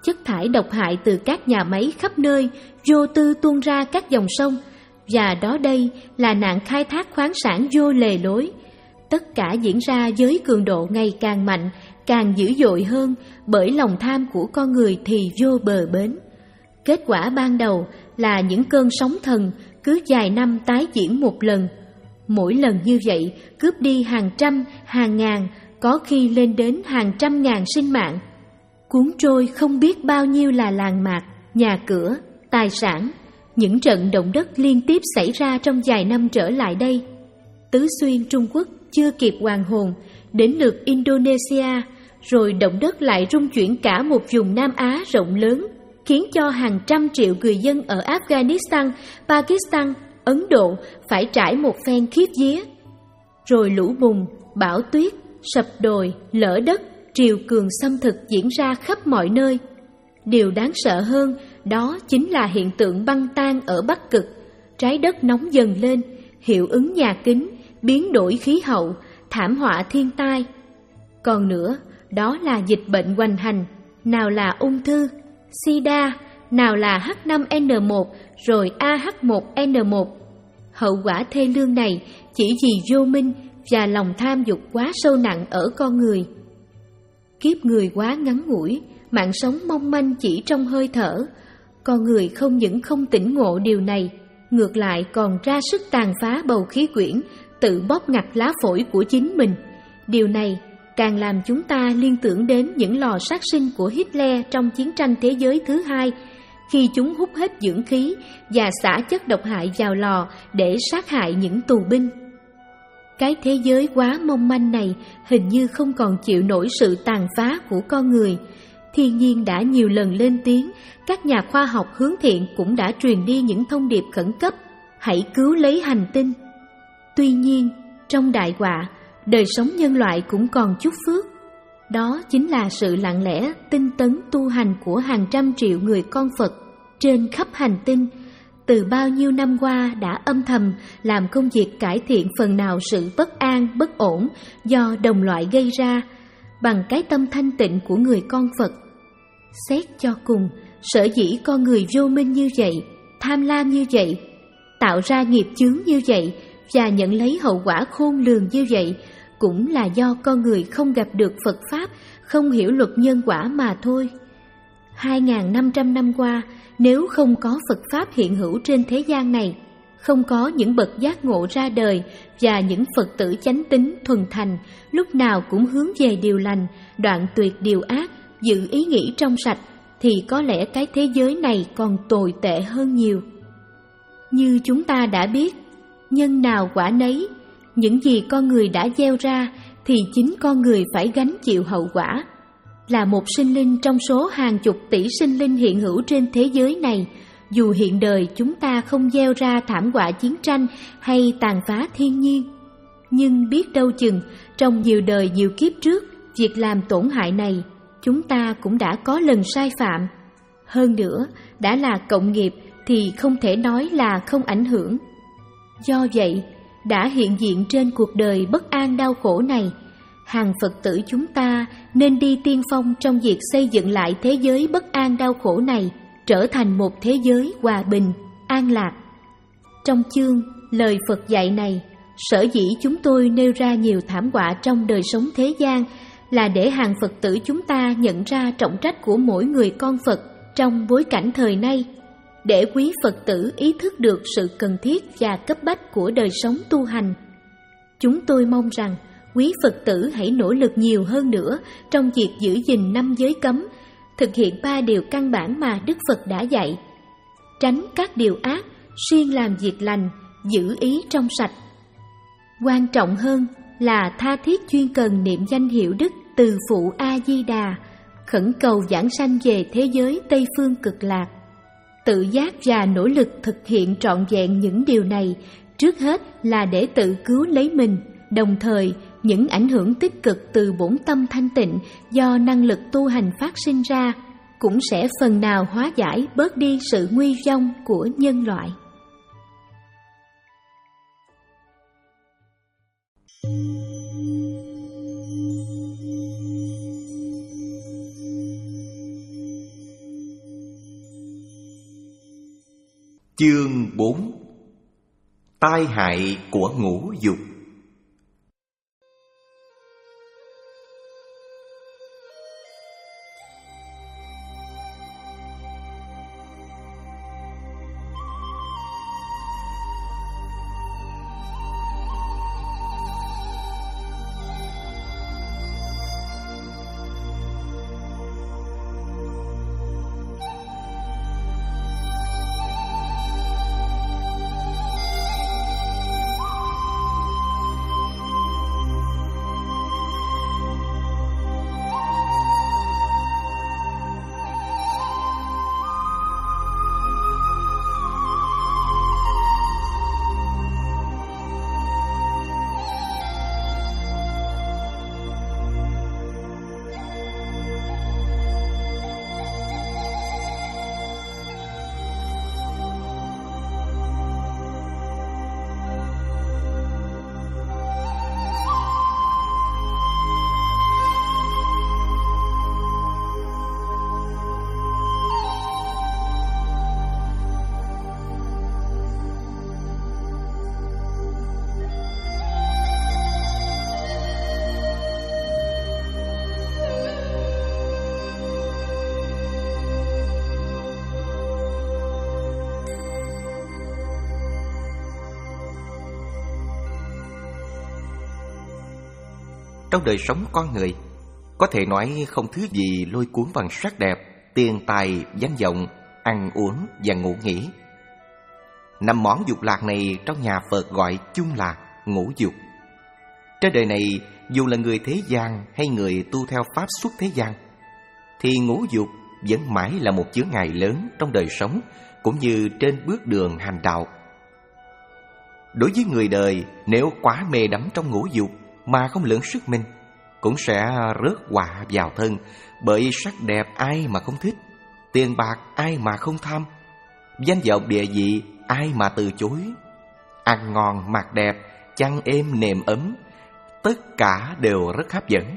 A: chất thải độc hại từ các nhà máy khắp nơi vô tư tuôn ra các dòng sông, và đó đây là nạn khai thác khoáng sản vô lề lối. Tất cả diễn ra với cường độ ngày càng mạnh, càng dữ dội hơn, bởi lòng tham của con người thì vô bờ bến. Kết quả ban đầu là những cơn sóng thần cứ vài năm tái diễn một lần. Mỗi lần như vậy cướp đi hàng trăm, hàng ngàn, có khi lên đến hàng trăm ngàn sinh mạng. Cuốn trôi không biết bao nhiêu là làng mạc, nhà cửa, tài sản. Những trận động đất liên tiếp xảy ra trong vài năm trở lại đây. Tứ xuyên Trung Quốc chưa kịp hoàn hồn, đến lượt Indonesia, rồi động đất lại rung chuyển cả một vùng Nam Á rộng lớn, khiến cho hàng trăm triệu người dân ở Afghanistan, Pakistan, Ấn Độ phải trải một phen khiếp vía. Rồi lũ bùn, bão tuyết, sập đồi, lở đất, triều cường xâm thực diễn ra khắp mọi nơi. Điều đáng sợ hơn đó chính là hiện tượng băng tan ở Bắc Cực, trái đất nóng dần lên, hiệu ứng nhà kính, biến đổi khí hậu, thảm họa thiên tai. Còn nữa, đó là dịch bệnh hoành hành, nào là ung thư, sida, nào là H năm N một rồi A H một N một. Hậu quả thê lương này chỉ vì vô minh và lòng tham dục quá sâu nặng ở con người. Kiếp người quá ngắn ngủi, mạng sống mong manh chỉ trong hơi thở. Con người không những không tỉnh ngộ điều này, ngược lại còn ra sức tàn phá bầu khí quyển, tự bóp ngặt lá phổi của chính mình. Điều này càng làm chúng ta liên tưởng đến những lò sát sinh của Hitler trong chiến tranh thế giới thứ hai, khi chúng hút hết dưỡng khí và xả chất độc hại vào lò để sát hại những tù binh. Cái thế giới quá mong manh này hình như không còn chịu nổi sự tàn phá của con người. Thiên nhiên đã nhiều lần lên tiếng, các nhà khoa học hướng thiện cũng đã truyền đi những thông điệp khẩn cấp, hãy cứu lấy hành tinh. Tuy nhiên, trong đại họa, đời sống nhân loại cũng còn chút phước. Đó chính là sự lặng lẽ, tinh tấn tu hành của hàng trăm triệu người con Phật trên khắp hành tinh, từ bao nhiêu năm qua đã âm thầm làm công việc cải thiện phần nào sự bất an, bất ổn do đồng loại gây ra, bằng cái tâm thanh tịnh của người con Phật. Xét cho cùng, sở dĩ con người vô minh như vậy, tham lam như vậy, tạo ra nghiệp chướng như vậy và nhận lấy hậu quả khôn lường như vậy, cũng là do con người không gặp được Phật Pháp, không hiểu luật nhân quả mà thôi. Hai nghìn năm trăm năm qua, nếu không có Phật Pháp hiện hữu trên thế gian này, không có những bậc giác ngộ ra đời và những Phật tử chánh tín thuần thành, lúc nào cũng hướng về điều lành, đoạn tuyệt điều ác, giữ ý nghĩ trong sạch, thì có lẽ cái thế giới này còn tồi tệ hơn nhiều. Như chúng ta đã biết, nhân nào quả nấy, những gì con người đã gieo ra thì chính con người phải gánh chịu hậu quả. Là một sinh linh trong số hàng chục tỷ sinh linh hiện hữu trên thế giới này, dù hiện đời chúng ta không gieo ra thảm họa chiến tranh hay tàn phá thiên nhiên, nhưng biết đâu chừng trong nhiều đời nhiều kiếp trước, việc làm tổn hại này chúng ta cũng đã có lần sai phạm. Hơn nữa, đã là cộng nghiệp thì không thể nói là không ảnh hưởng. Do vậy, đã hiện diện trên cuộc đời bất an đau khổ này, hàng Phật tử chúng ta nên đi tiên phong trong việc xây dựng lại thế giới bất an đau khổ này trở thành một thế giới hòa bình, an lạc. Trong chương lời Phật dạy này, sở dĩ chúng tôi nêu ra nhiều thảm họa trong đời sống thế gian là để hàng Phật tử chúng ta nhận ra trọng trách của mỗi người con Phật trong bối cảnh thời nay, để quý Phật tử ý thức được sự cần thiết và cấp bách của đời sống tu hành. Chúng tôi mong rằng quý Phật tử hãy nỗ lực nhiều hơn nữa trong việc giữ gìn năm giới cấm, thực hiện ba điều căn bản mà Đức Phật đã dạy: tránh các điều ác, siêng làm việc lành, giữ ý trong sạch. Quan trọng hơn là tha thiết chuyên cần niệm danh hiệu Đức Từ Phụ A Di Đà, khẩn cầu giảng sanh về thế giới Tây phương cực lạc. Tự giác và nỗ lực thực hiện trọn vẹn những điều này, trước hết là để tự cứu lấy mình, đồng thời những ảnh hưởng tích cực từ bổn tâm thanh tịnh do năng lực tu hành phát sinh ra cũng sẽ phần nào hóa giải bớt đi sự nguy vong của nhân loại.
B: Chương bốn. Tai hại của ngũ dục. Trong đời sống con người, có thể nói không thứ gì lôi cuốn bằng sắc đẹp, tiền tài, danh vọng, ăn uống và ngủ nghỉ. Năm món dục lạc này trong nhà Phật gọi chung là ngũ dục. Trên đời này, dù là người thế gian hay người tu theo pháp xuất thế gian, thì ngũ dục vẫn mãi là một chướng ngại lớn trong đời sống cũng như trên bước đường hành đạo. Đối với người đời, nếu quá mê đắm trong ngũ dục mà không lượng sức mình, cũng sẽ rớt họa vào thân. Bởi sắc đẹp ai mà không thích, tiền bạc ai mà không tham, danh vọng địa vị ai mà từ chối, ăn ngon mặc đẹp, chăn êm nệm ấm, tất cả đều rất hấp dẫn.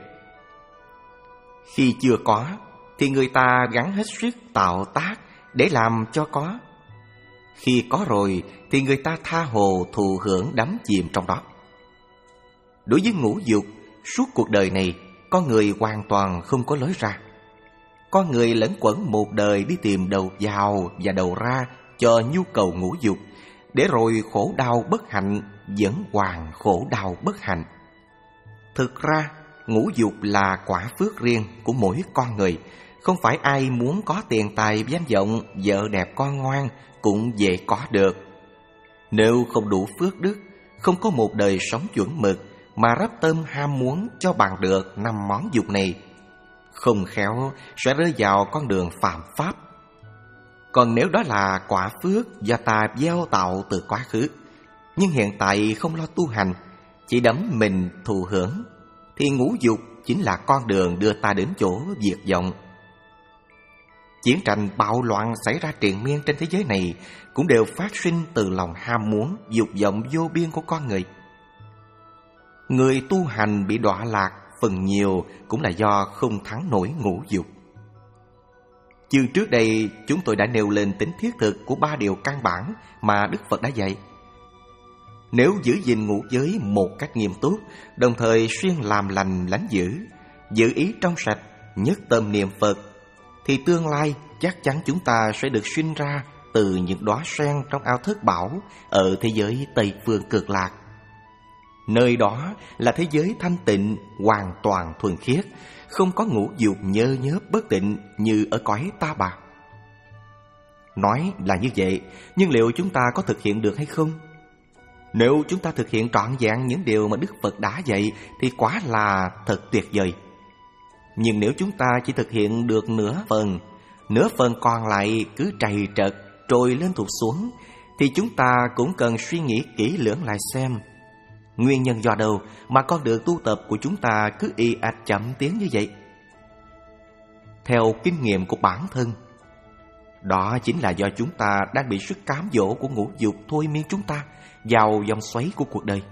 B: Khi chưa có thì người ta gắng hết sức tạo tác để làm cho có. Khi có rồi thì người ta tha hồ thụ hưởng đắm chìm trong đó. Đối với ngũ dục, suốt cuộc đời này, con người hoàn toàn không có lối ra. Con người lẫn quẩn một đời đi tìm đầu vào và đầu ra cho nhu cầu ngũ dục, để rồi khổ đau bất hạnh vẫn hoàn khổ đau bất hạnh. Thực ra, ngũ dục là quả phước riêng của mỗi con người. Không phải ai muốn có tiền tài, danh vọng, vợ đẹp con ngoan cũng dễ có được. Nếu không đủ phước đức, không có một đời sống chuẩn mực, mà rắp tâm ham muốn cho bằng được năm món dục này, không khéo sẽ rơi vào con đường phạm pháp. Còn nếu đó là quả phước do ta gieo tạo từ quá khứ, nhưng hiện tại không lo tu hành, chỉ đắm mình thụ hưởng, thì ngũ dục chính là con đường đưa ta đến chỗ diệt vong. Chiến tranh bạo loạn xảy ra triền miên trên thế giới này cũng đều phát sinh từ lòng ham muốn, dục vọng vô biên của con người. Người tu hành bị đọa lạc phần nhiều cũng là do không thắng nổi ngũ dục. Chương trước đây chúng tôi đã nêu lên tính thiết thực của ba điều căn bản mà Đức Phật đã dạy. Nếu giữ gìn ngũ giới một cách nghiêm túc, đồng thời xuyên làm lành lánh dữ, giữ ý trong sạch, nhất tâm niệm Phật, thì tương lai chắc chắn chúng ta sẽ được sinh ra từ những đóa sen trong ao thất bảo ở thế giới Tây Phương Cực Lạc. Nơi đó là thế giới thanh tịnh, hoàn toàn thuần khiết, không có ngũ dục nhơ nhớp bất tịnh như ở cõi ta bà. Nói là như vậy, nhưng liệu chúng ta có thực hiện được hay không? Nếu chúng ta thực hiện trọn vẹn những điều mà Đức Phật đã dạy thì quả là thật tuyệt vời. Nhưng nếu chúng ta chỉ thực hiện được nửa phần, nửa phần còn lại cứ trầy trật, trồi lên tụt xuống, thì chúng ta cũng cần suy nghĩ kỹ lưỡng lại xem nguyên nhân do đâu mà con đường tu tập của chúng ta cứ ì ạch chậm tiến như vậy. Theo kinh nghiệm của bản thân, đó chính là do chúng ta đang bị sức cám dỗ của ngũ dục thôi miên chúng ta vào vòng xoáy của cuộc đời.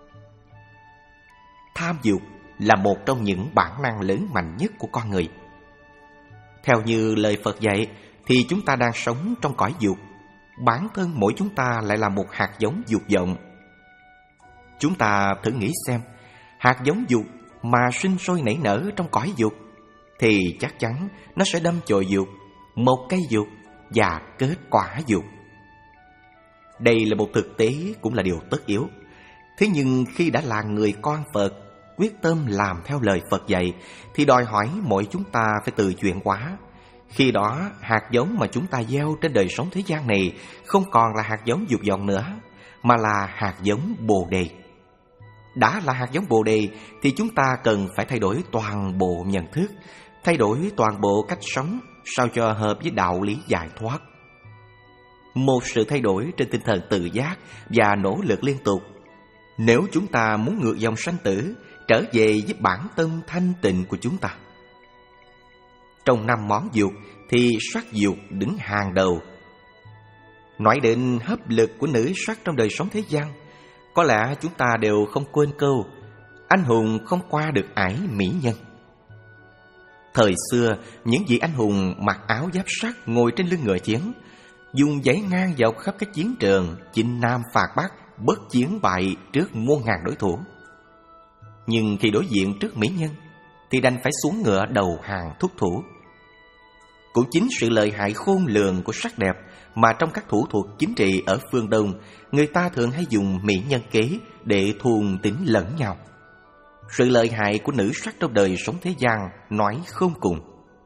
B: Tham dục là một trong những bản năng lớn mạnh nhất của con người. Theo như lời Phật dạy thì chúng ta đang sống trong cõi dục, bản thân mỗi chúng ta lại là một hạt giống dục vọng. Chúng ta thử nghĩ xem, hạt giống dục mà sinh sôi nảy nở trong cõi dục thì chắc chắn nó sẽ đâm chồi dục, một cây dục và kết quả dục. Đây là một thực tế, cũng là điều tất yếu. Thế nhưng khi đã là người con Phật, quyết tâm làm theo lời Phật dạy, thì đòi hỏi mỗi chúng ta phải tự chuyển hóa. Khi đó, hạt giống mà chúng ta gieo trên đời sống thế gian này không còn là hạt giống dục vọng nữa, mà là hạt giống Bồ Đề. Đã là hạt giống Bồ Đề thì chúng ta cần phải thay đổi toàn bộ nhận thức, thay đổi toàn bộ cách sống sao cho hợp với đạo lý giải thoát. Một sự thay đổi trên tinh thần tự giác và nỗ lực liên tục. Nếu chúng ta muốn ngược dòng sanh tử, trở về với bản tâm thanh tịnh của chúng ta. Trong năm món dục thì sắc dục đứng hàng đầu. Nói đến hấp lực của nữ sắc trong đời sống thế gian, có lẽ chúng ta đều không quên câu anh hùng không qua được ải mỹ nhân. Thời xưa, những vị anh hùng mặc áo giáp sắt ngồi trên lưng ngựa chiến, dùng giấy ngang dọc khắp các chiến trường, chinh nam phạt bắc, bất chiến bại trước muôn ngàn đối thủ. Nhưng khi đối diện trước mỹ nhân thì đành phải xuống ngựa đầu hàng thúc thủ. Cũng chính sự lợi hại khôn lường của sắc đẹp mà trong các thủ thuật chính trị ở phương Đông, người ta thường hay dùng mỹ nhân kế để thuần tính lẫn nhau. Sự lợi hại của nữ sắc trong đời sống thế gian nói không cùng.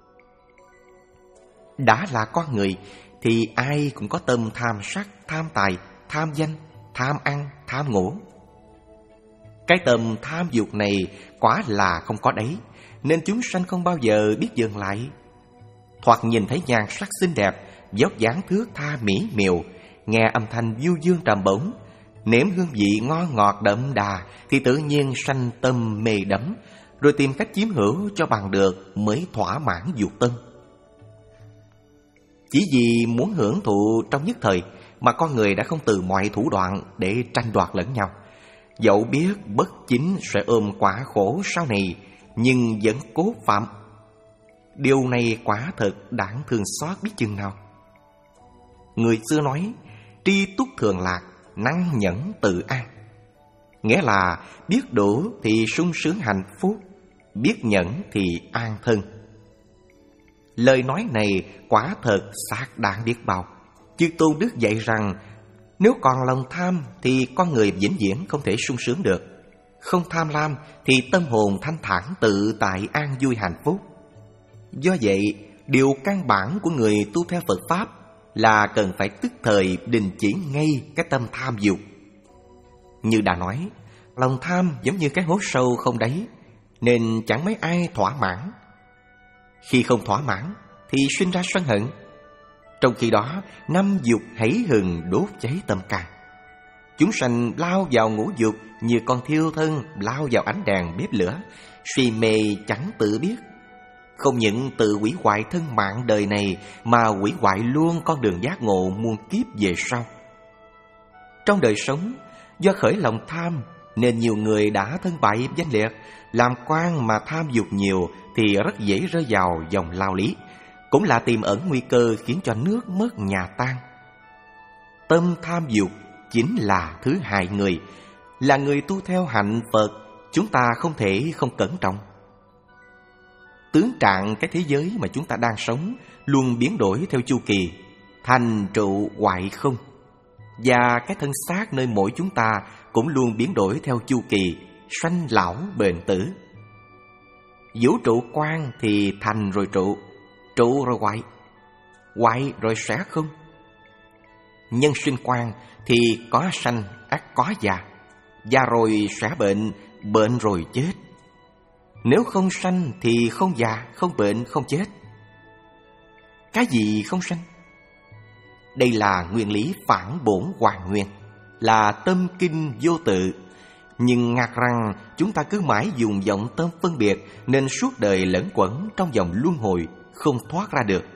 B: Đã là con người thì ai cũng có tâm tham sắc, tham tài, tham danh, tham ăn, tham ngủ. Cái tâm tham dục này quả là không có đấy, nên chúng sanh không bao giờ biết dừng lại. Thoạt nhìn thấy nhan sắc xinh đẹp, vóc dáng thước tha mỹ miều, nghe âm thanh du dương trầm bổng, nếm hương vị ngon ngọt đậm đà thì tự nhiên sanh tâm mê đắm, rồi tìm cách chiếm hữu cho bằng được mới thỏa mãn dục tâm. Chỉ vì muốn hưởng thụ trong nhất thời mà con người đã không từ mọi thủ đoạn để tranh đoạt lẫn nhau. Dẫu biết bất chính sẽ ôm quả khổ sau này, nhưng vẫn cố phạm. Điều này quả thật đáng thương xót biết chừng nào. Người xưa nói, tri túc thường lạc, năng nhẫn tự an. Nghĩa là biết đủ thì sung sướng hạnh phúc, biết nhẫn thì an thân. Lời nói này quả thật xác đáng biết bao. Chư Tôn Đức dạy rằng, nếu còn lòng tham thì con người vĩnh viễn không thể sung sướng được. Không tham lam thì tâm hồn thanh thản tự tại an vui hạnh phúc. Do vậy, điều căn bản của người tu theo Phật Pháp là cần phải tức thời đình chỉ ngay cái tâm tham dục. Như đã nói, lòng tham giống như cái hố sâu không đáy, nên chẳng mấy ai thỏa mãn. Khi không thỏa mãn thì sinh ra sân hận. Trong khi đó, năm dục hãy hừng đốt cháy tâm can. Chúng sanh lao vào ngũ dục như con thiêu thân lao vào ánh đèn bếp lửa, suy mê chẳng tự biết. Không những tự hủy hoại thân mạng đời này mà hủy hoại luôn con đường giác ngộ muôn kiếp về sau. Trong đời sống, do khởi lòng tham nên nhiều người đã thân bại danh liệt. Làm quan mà tham dục nhiều thì rất dễ rơi vào dòng lao lý, cũng là tiềm ẩn nguy cơ khiến cho nước mất nhà tan. Tâm tham dục chính là thứ hại người. Là người tu theo hạnh Phật, chúng ta không thể không cẩn trọng. Tướng trạng cái thế giới mà chúng ta đang sống luôn biến đổi theo chu kỳ, thành trụ hoại không. Và cái thân xác nơi mỗi chúng ta cũng luôn biến đổi theo chu kỳ, sanh lão bền tử. Vũ trụ quan thì thành rồi trụ, trụ rồi hoại, hoại rồi sẽ không. Nhân sinh quan thì có sanh ắt có già, già rồi sẽ bệnh, bệnh rồi chết. Nếu không sanh thì không già, không bệnh, không chết. Cái gì không sanh? Đây là nguyên lý phản bổn hoàn nguyên, là tâm kinh vô tự. Nhưng ngạc rằng chúng ta cứ mãi dùng vọng tâm phân biệt, nên suốt đời lẫn quẩn trong vòng luân hồi, không thoát ra được.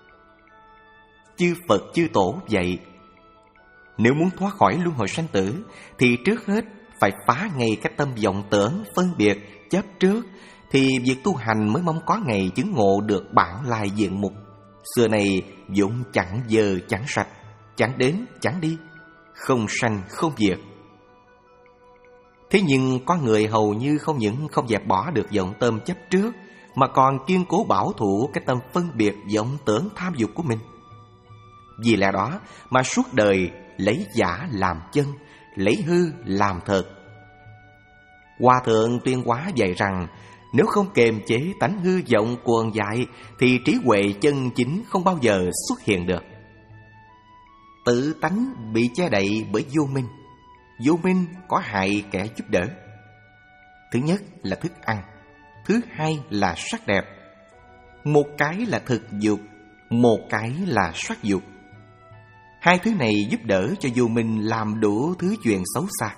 B: Chư Phật chư Tổ vậy, nếu muốn thoát khỏi luân hồi sanh tử thì trước hết phải phá ngay cái tâm vọng tưởng phân biệt chấp trước, thì việc tu hành mới mong có ngày chứng ngộ được bản lai diện mục. Xưa này vốn chẳng dơ chẳng sạch, chẳng đến chẳng đi, không sanh không diệt. Thế nhưng có người hầu như không những không dẹp bỏ được vọng tôm chấp trước, mà còn kiên cố bảo thủ cái tâm phân biệt vọng tưởng tham dục của mình. Vì lẽ đó mà suốt đời lấy giả làm chân, lấy hư làm thật. Hòa thượng Tuyên Hóa dạy rằng, nếu không kiềm chế tánh hư vọng cuồng dại thì trí huệ chân chính không bao giờ xuất hiện được. Tự tánh bị che đậy bởi vô minh. Vô minh có hại kẻ giúp đỡ. Thứ nhất là thức ăn, thứ hai là sắc đẹp. Một cái là thực dục, một cái là sắc dục. Hai thứ này giúp đỡ cho vô minh làm đủ thứ chuyện xấu xa.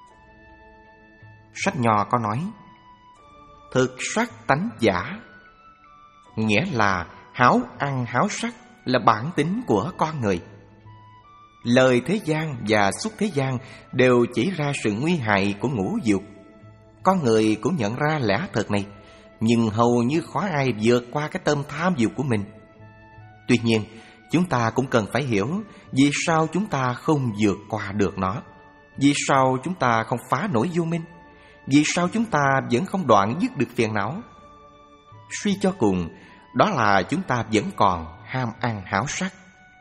B: Sách Nho có nói, thực sắc tánh giả, nghĩa là háo ăn háo sắc là bản tính của con người. Lời thế gian và xuất thế gian đều chỉ ra sự nguy hại của ngũ dục. Con người cũng nhận ra lẽ thật này, nhưng hầu như khó ai vượt qua cái tâm tham dục của mình. Tuy nhiên, chúng ta cũng cần phải hiểu vì sao chúng ta không vượt qua được nó, vì sao chúng ta không phá nổi vô minh, vì sao chúng ta vẫn không đoạn dứt được phiền não. Suy cho cùng, đó là chúng ta vẫn còn ham ăn háo sắc.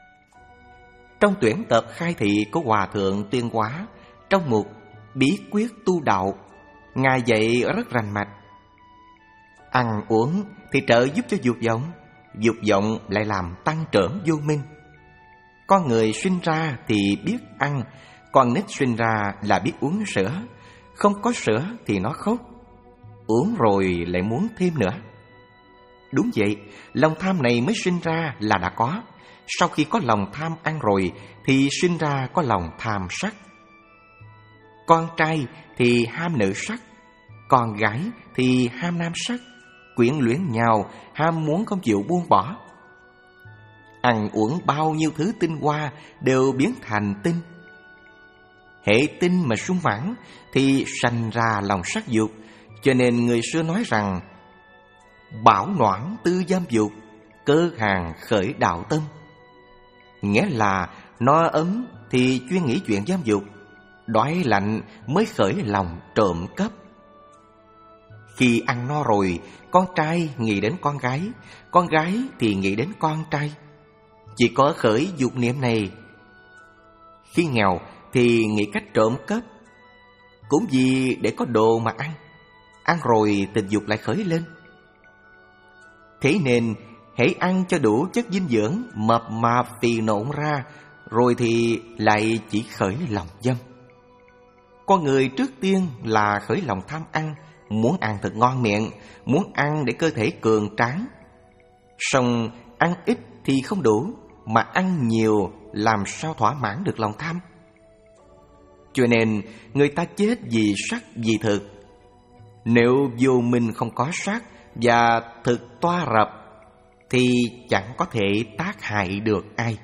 B: Trong tuyển tập khai thị của Hòa thượng Tuyên Hóa, trong mục Bí quyết tu đạo, Ngài dạy rất rành mạch. Ăn uống thì trợ giúp cho dục vọng, dục vọng lại làm tăng trưởng vô minh. Con người sinh ra thì biết ăn, con nít sinh ra là biết uống sữa. Không có sữa thì nó khóc, uống rồi lại muốn thêm nữa. Đúng vậy, lòng tham này mới sinh ra là đã có. Sau khi có lòng tham ăn rồi thì sinh ra có lòng tham sắc. Con trai thì ham nữ sắc, con gái thì ham nam sắc, quyến luyến nhau, ham muốn không chịu buông bỏ. Ăn uống bao nhiêu thứ tinh hoa đều biến thành tinh. Hệ tinh mà sung mãn thì sanh ra lòng sắc dục. Cho nên người xưa nói rằng, bảo noãn tư giam dục, cơ hàng khởi đạo tâm. Nghĩa là no ấm thì chuyên nghĩ chuyện giam dục, đói lạnh mới khởi lòng trộm cắp. Khi ăn no rồi, con trai nghĩ đến con gái, con gái thì nghĩ đến con trai. Chỉ có khởi dục niệm này. Khi nghèo thì nghĩ cách trộm cắp, cũng vì để có đồ mà ăn. Ăn rồi tình dục lại khởi lên. Thế nên hễ ăn cho đủ chất dinh dưỡng, mập mạp phì nộn ra, rồi thì lại chỉ khởi lòng dâm. Con người trước tiên là khởi lòng tham ăn, muốn ăn thật ngon miệng, muốn ăn để cơ thể cường tráng. Song ăn ít thì không đủ, mà ăn nhiều làm sao thỏa mãn được lòng tham. Cho nên người ta chết vì sắc vì thực. Nếu vô minh không có sắc và thực toa rập thì chẳng có thể tác hại được ai.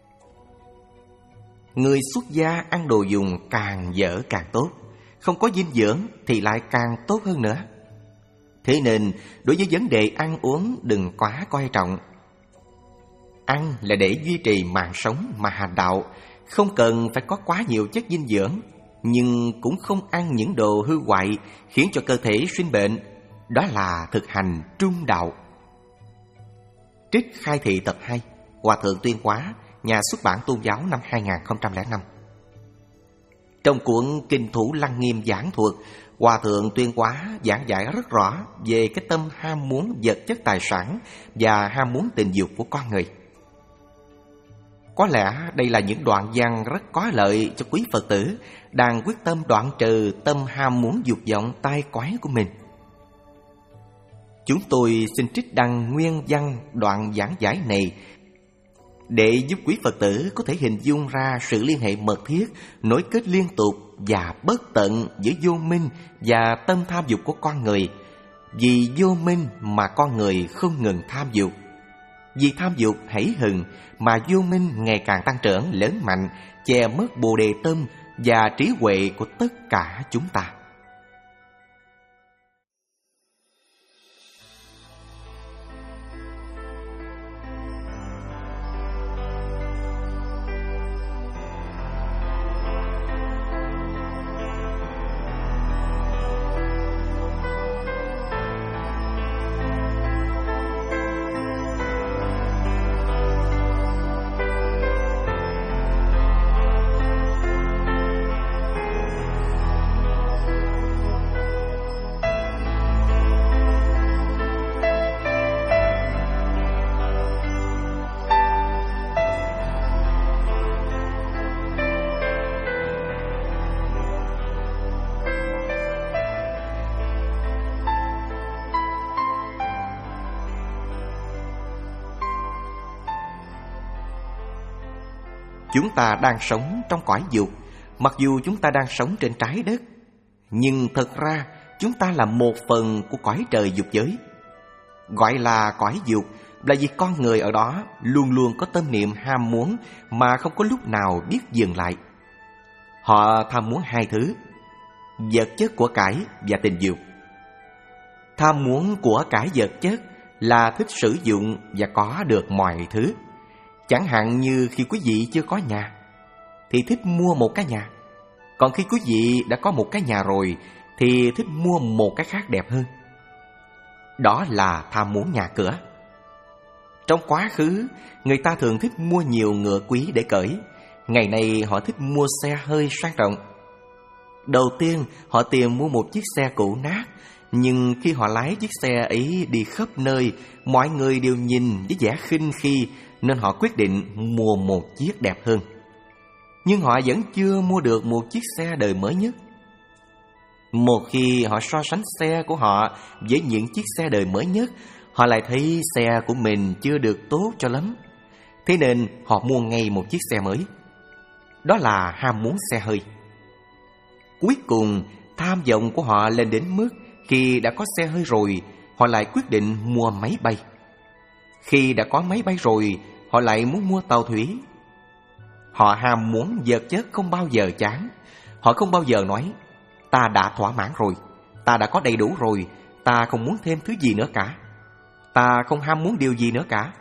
B: Người xuất gia ăn đồ dùng càng dở càng tốt, không có dinh dưỡng thì lại càng tốt hơn nữa. Thế nên đối với vấn đề ăn uống đừng quá coi trọng. Ăn là để duy trì mạng sống mà hành đạo, không cần phải có quá nhiều chất dinh dưỡng, nhưng cũng không ăn những đồ hư hoại khiến cho cơ thể sinh bệnh. Đó là thực hành trung đạo. Trích khai thị tập hai, Hòa thượng Tuyên Hóa, nhà xuất bản Tôn giáo năm hai nghìn không trăm lẻ năm. Trong cuốn Kinh Thủ Lăng Nghiêm giảng thuật, Hòa thượng Tuyên Hóa giảng giải rất rõ về cái tâm ham muốn vật chất tài sản và ham muốn tình dục của con người. Có lẽ đây là những đoạn văn rất có lợi cho quý Phật tử đang quyết tâm đoạn trừ tâm ham muốn dục vọng tai quái của mình. Chúng tôi xin trích đăng nguyên văn đoạn giảng giải này để giúp quý Phật tử có thể hình dung ra sự liên hệ mật thiết, nối kết liên tục và bất tận giữa vô minh và tâm tham dục của con người. Vì vô minh mà con người không ngừng tham dục. Vì tham dục hãy hừng mà vô minh ngày càng tăng trưởng lớn mạnh, che mất bồ đề tâm và trí huệ của tất cả chúng ta. Chúng ta đang sống trong cõi dục, mặc dù chúng ta đang sống trên trái đất, nhưng thật ra chúng ta là một phần của cõi trời dục giới. Gọi là cõi dục là vì con người ở đó luôn luôn có tâm niệm ham muốn mà không có lúc nào biết dừng lại. Họ tham muốn hai thứ: vật chất của cải và tình dục. Tham muốn của cải vật chất là thích sử dụng và có được mọi thứ. Chẳng hạn như khi quý vị chưa có nhà thì thích mua một cái nhà, còn khi quý vị đã có một cái nhà rồi thì thích mua một cái khác đẹp hơn. Đó là tham muốn nhà cửa. Trong quá khứ, người ta thường thích mua nhiều ngựa quý để cởi. Ngày nay họ thích mua xe hơi sang trọng. Đầu tiên họ tìm mua một chiếc xe cũ nát, nhưng khi họ lái chiếc xe ấy đi khắp nơi, mọi người đều nhìn với vẻ khinh khi, nên họ quyết định mua một chiếc đẹp hơn. Nhưng họ vẫn chưa mua được một chiếc xe đời mới nhất. Một khi họ so sánh xe của họ với những chiếc xe đời mới nhất, họ lại thấy xe của mình chưa được tốt cho lắm. Thế nên họ mua ngay một chiếc xe mới. Đó là ham muốn xe hơi. Cuối cùng, tham vọng của họ lên đến mức khi đã có xe hơi rồi, họ lại quyết định mua máy bay. Khi đã có máy bay rồi, họ lại muốn mua tàu thủy. Họ ham muốn vật chất không bao giờ chán. Họ không bao giờ nói: ta đã thỏa mãn rồi, ta đã có đầy đủ rồi, ta không muốn thêm thứ gì nữa cả, ta không ham muốn điều gì nữa cả.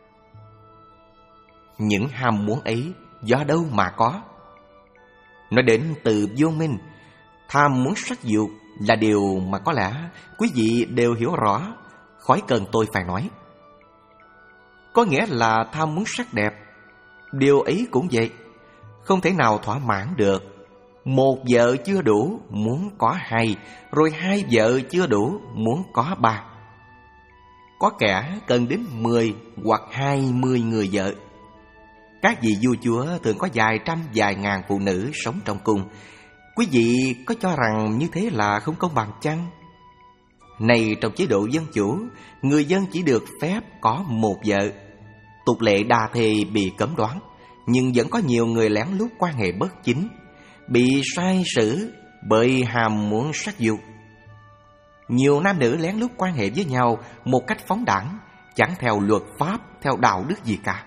B: Những ham muốn ấy do đâu mà có? Nó đến từ vô minh. Tham muốn sắc dục là điều mà có lẽ quý vị đều hiểu rõ, khỏi cần tôi phải nói. Có nghĩa là tham muốn sắc đẹp. Điều ấy cũng vậy, không thể nào thỏa mãn được. Một vợ chưa đủ, muốn có hai, rồi hai vợ chưa đủ, muốn có ba. Có kẻ cần đến mười hoặc hai mươi người vợ. Các vị vua chúa thường có vài trăm vài ngàn phụ nữ sống trong cung. Quý vị có cho rằng như thế là không công bằng chăng? Này, trong chế độ dân chủ, người dân chỉ được phép có một vợ. Tục lệ đa thê bị cấm đoán, nhưng vẫn có nhiều người lén lút quan hệ bất chính, bị sai xử bởi ham muốn sắc dục. Nhiều nam nữ lén lút quan hệ với nhau một cách phóng đãng, chẳng theo luật pháp, theo đạo đức gì cả.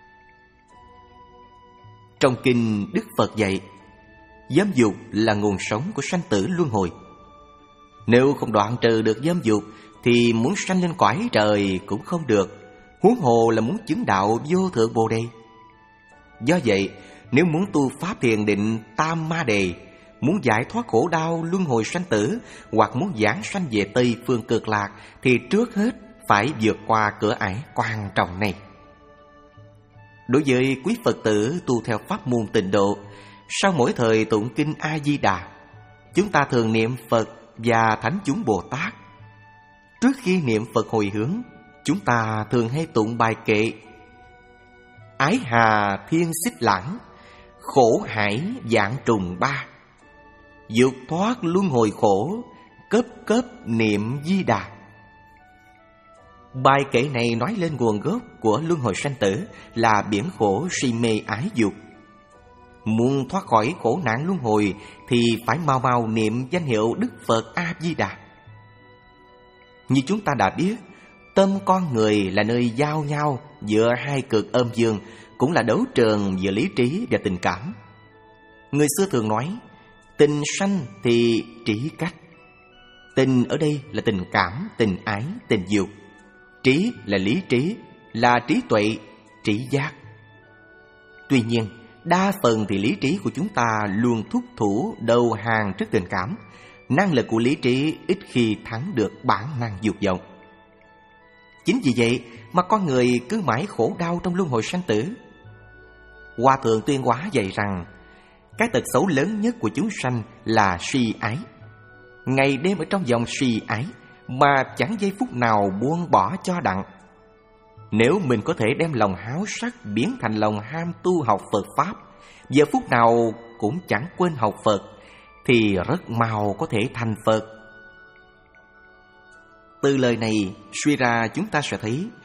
B: Trong kinh, Đức Phật dạy, dâm dục là nguồn sống của sanh tử luân hồi. Nếu không đoạn trừ được dâm dục thì muốn sanh lên cõi trời cũng không được, huống hồ là muốn chứng đạo vô thượng Bồ Đề. Do vậy, nếu muốn tu pháp thiền định tam ma đề, muốn giải thoát khổ đau luân hồi sanh tử, hoặc muốn giảng sanh về Tây phương Cực Lạc, thì trước hết phải vượt qua cửa ải quan trọng này. Đối với quý Phật tử tu theo pháp môn Tịnh Độ, sau mỗi thời tụng kinh A Di Đà, chúng ta thường niệm Phật và thánh chúng Bồ Tát. Trước khi niệm Phật hồi hướng, chúng ta thường hay tụng bài kệ: ái hà thiên xích lãng, khổ hải vạn trùng ba, dục thoát luân hồi khổ, cấp cấp niệm Di Đà. Bài kệ này nói lên nguồn gốc của luân hồi sanh tử là biển khổ si mê ái dục. Muốn thoát khỏi khổ nạn luân hồi thì phải mau mau niệm danh hiệu Đức Phật A Di Đà. Như chúng ta đã biết, tâm con người là nơi giao nhau giữa hai cực âm dương, cũng là đấu trường giữa lý trí và tình cảm. Người xưa thường nói, tình sanh thì trí cách. Tình ở đây là tình cảm, tình ái, tình dục. Trí là lý trí, là trí tuệ, trí giác. Tuy nhiên, đa phần thì lý trí của chúng ta luôn thúc thủ đầu hàng trước tình cảm. Năng lực của lý trí ít khi thắng được bản năng dục vọng. Chính vì vậy mà con người cứ mãi khổ đau trong luân hồi sanh tử. Hòa Thượng Tuyên Hóa dạy rằng, cái tật xấu lớn nhất của chúng sanh là si ái. Ngày đêm ở trong vòng si ái mà chẳng giây phút nào buông bỏ cho đặng. Nếu mình có thể đem lòng háo sắc biến thành lòng ham tu học Phật Pháp, giờ phút nào cũng chẳng quên học Phật, thì rất mau có thể thành Phật. Từ lời này suy ra chúng ta sẽ thấy,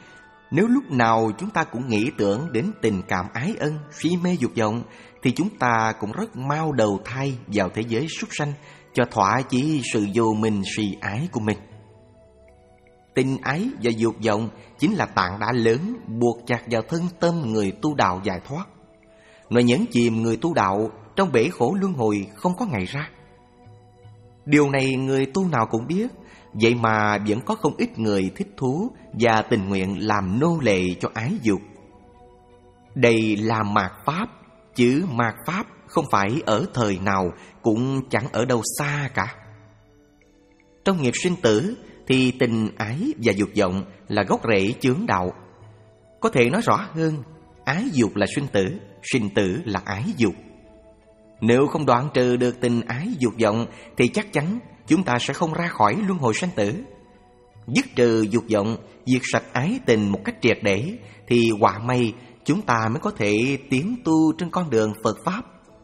B: Nếu lúc nào chúng ta cũng nghĩ tưởng đến tình cảm ái ân, si mê dục vọng, thì chúng ta cũng rất mau đầu thai vào thế giới súc sanh, cho thỏa chí sự vô minh si ái của mình. Tình ái và dục vọng chính là tảng đá lớn buộc chặt vào thân tâm người tu đạo giải thoát. Nó nhấn chìm người tu đạo trong bể khổ luân hồi không có ngày ra. Điều này người tu nào cũng biết, vậy mà vẫn có không ít người thích thú và tình nguyện làm nô lệ cho ái dục. Đây là mạt pháp, chứ mạt pháp không phải ở thời nào cũng chẳng ở đâu xa cả. Trong nghiệp sinh tử thì tình ái và dục vọng là gốc rễ chướng đạo. Có thể nói rõ hơn, ái dục là sinh tử, sinh tử là ái dục. Nếu không đoạn trừ được tình ái dục vọng thì chắc chắn chúng ta sẽ không ra khỏi luân hồi sanh tử. Dứt trừ dục vọng, diệt sạch ái tình một cách triệt để, thì quả may chúng ta mới có thể tiến tu trên con đường Phật Pháp.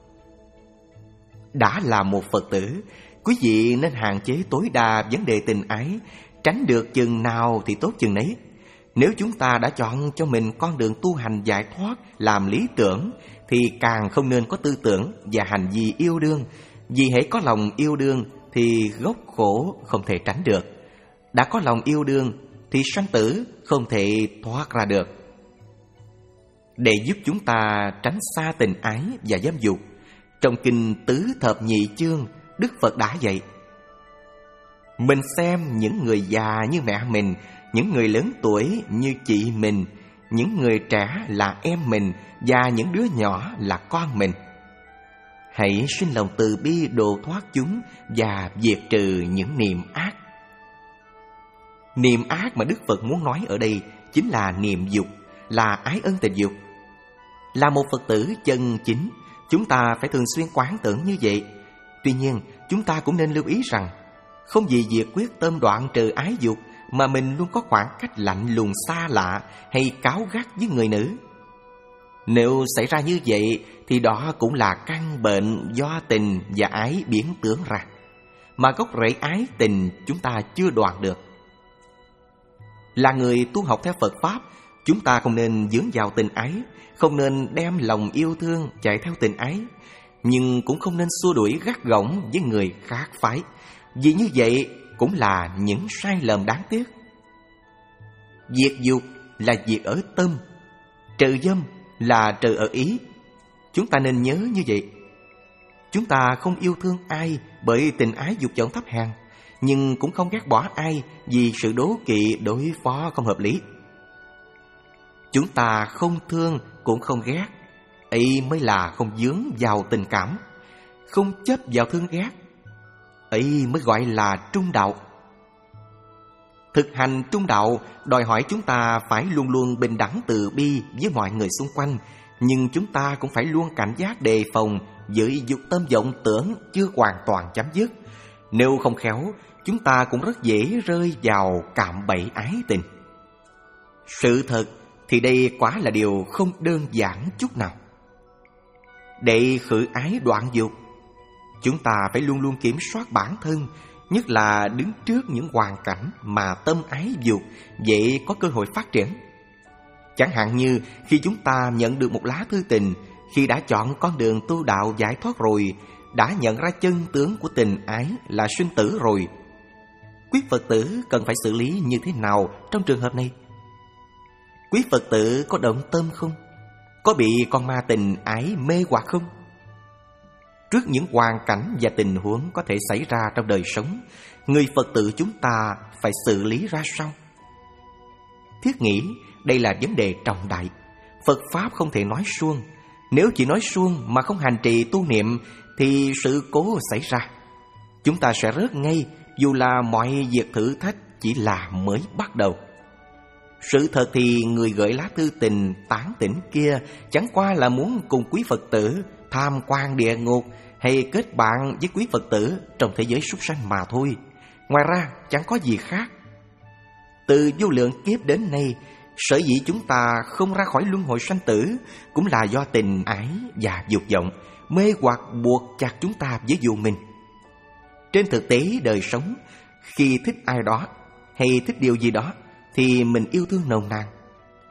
B: Đã là một Phật tử, quý vị nên hạn chế tối đa vấn đề tình ái, tránh được chừng nào thì tốt chừng nấy. Nếu chúng ta đã chọn cho mình con đường tu hành giải thoát làm lý tưởng, thì càng không nên có tư tưởng và hành vi yêu đương. Vì hễ có lòng yêu đương thì gốc khổ không thể tránh được. Đã có lòng yêu đương thì sanh tử không thể thoát ra được. Để giúp chúng ta tránh xa tình ái và dâm dục, trong kinh Tứ Thập Nhị Chương, Đức Phật đã dạy: mình xem những người già như mẹ mình, những người lớn tuổi như chị mình, những người trẻ là em mình, và những đứa nhỏ là con mình. Hãy sinh lòng từ bi độ thoát chúng và diệt trừ những niệm ác. Niệm ác mà Đức Phật muốn nói ở đây chính là niệm dục, là ái ân tình dục. Là một Phật tử chân chính, chúng ta phải thường xuyên quán tưởng như vậy. Tuy nhiên, chúng ta cũng nên lưu ý rằng, không vì việc quyết tâm đoạn trừ ái dục mà mình luôn có khoảng cách lạnh lùng xa lạ hay cáu gắt với người nữ. Nếu xảy ra như vậy thì đó cũng là căn bệnh do tình và ái biến tướng ra, mà gốc rễ ái tình chúng ta chưa đoạn được. Là người tu học theo Phật Pháp, chúng ta không nên dướng vào tình ái, không nên đem lòng yêu thương chạy theo tình ái, nhưng cũng không nên xua đuổi gắt gỏng với người khác phái, vì như vậy cũng là những sai lầm đáng tiếc. Diệt dục là diệt ở tâm, trừ dâm là trừ ở ý. Chúng ta nên nhớ như vậy. Chúng ta không yêu thương ai bởi tình ái dục vọng thấp hèn, nhưng cũng không ghét bỏ ai vì sự đố kỵ đối phó không hợp lý. Chúng ta không thương cũng không ghét, ấy mới là không dướng vào tình cảm, không chấp vào thương ghét, ấy mới gọi là trung đạo. Thực hành trung đạo đòi hỏi chúng ta phải luôn luôn bình đẳng từ bi với mọi người xung quanh, nhưng chúng ta cũng phải luôn cảnh giác đề phòng với dục tâm vọng tưởng chưa hoàn toàn chấm dứt. Nếu không khéo, chúng ta cũng rất dễ rơi vào cạm bẫy ái tình. Sự thật thì đây quả là điều không đơn giản chút nào. Để khử ái đoạn dục, chúng ta phải luôn luôn kiểm soát bản thân, nhất là đứng trước những hoàn cảnh mà tâm ái dục dễ có cơ hội phát triển. Chẳng hạn như khi chúng ta nhận được một lá thư tình, khi đã chọn con đường tu đạo giải thoát rồi, đã nhận ra chân tướng của tình ái là sinh tử rồi, quý Phật tử cần phải xử lý như thế nào trong trường hợp này? Quý Phật tử có động tâm không? Có bị con ma tình ái mê hoặc không? Trước những hoàn cảnh và tình huống có thể xảy ra trong đời sống, người Phật tử chúng ta phải xử lý ra sao? Thiết nghĩ đây là vấn đề trọng đại. Phật Pháp không thể nói suông. Nếu chỉ nói suông mà không hành trì tu niệm thì sự cố xảy ra. Chúng ta sẽ rớt ngay, dù là mọi việc thử thách chỉ là mới bắt đầu. Sự thật thì người gửi lá thư tình tán tỉnh kia chẳng qua là muốn cùng quý Phật tử tham quan địa ngục hay kết bạn với quý Phật tử trong thế giới súc sanh mà thôi. Ngoài ra chẳng có gì khác. Từ vô lượng kiếp đến nay, sở dĩ chúng ta không ra khỏi luân hồi sanh tử cũng là do tình ái và dục vọng mê hoặc buộc chặt chúng ta với dù mình. Trên thực tế đời sống, khi thích ai đó hay thích điều gì đó thì mình yêu thương nồng nàn.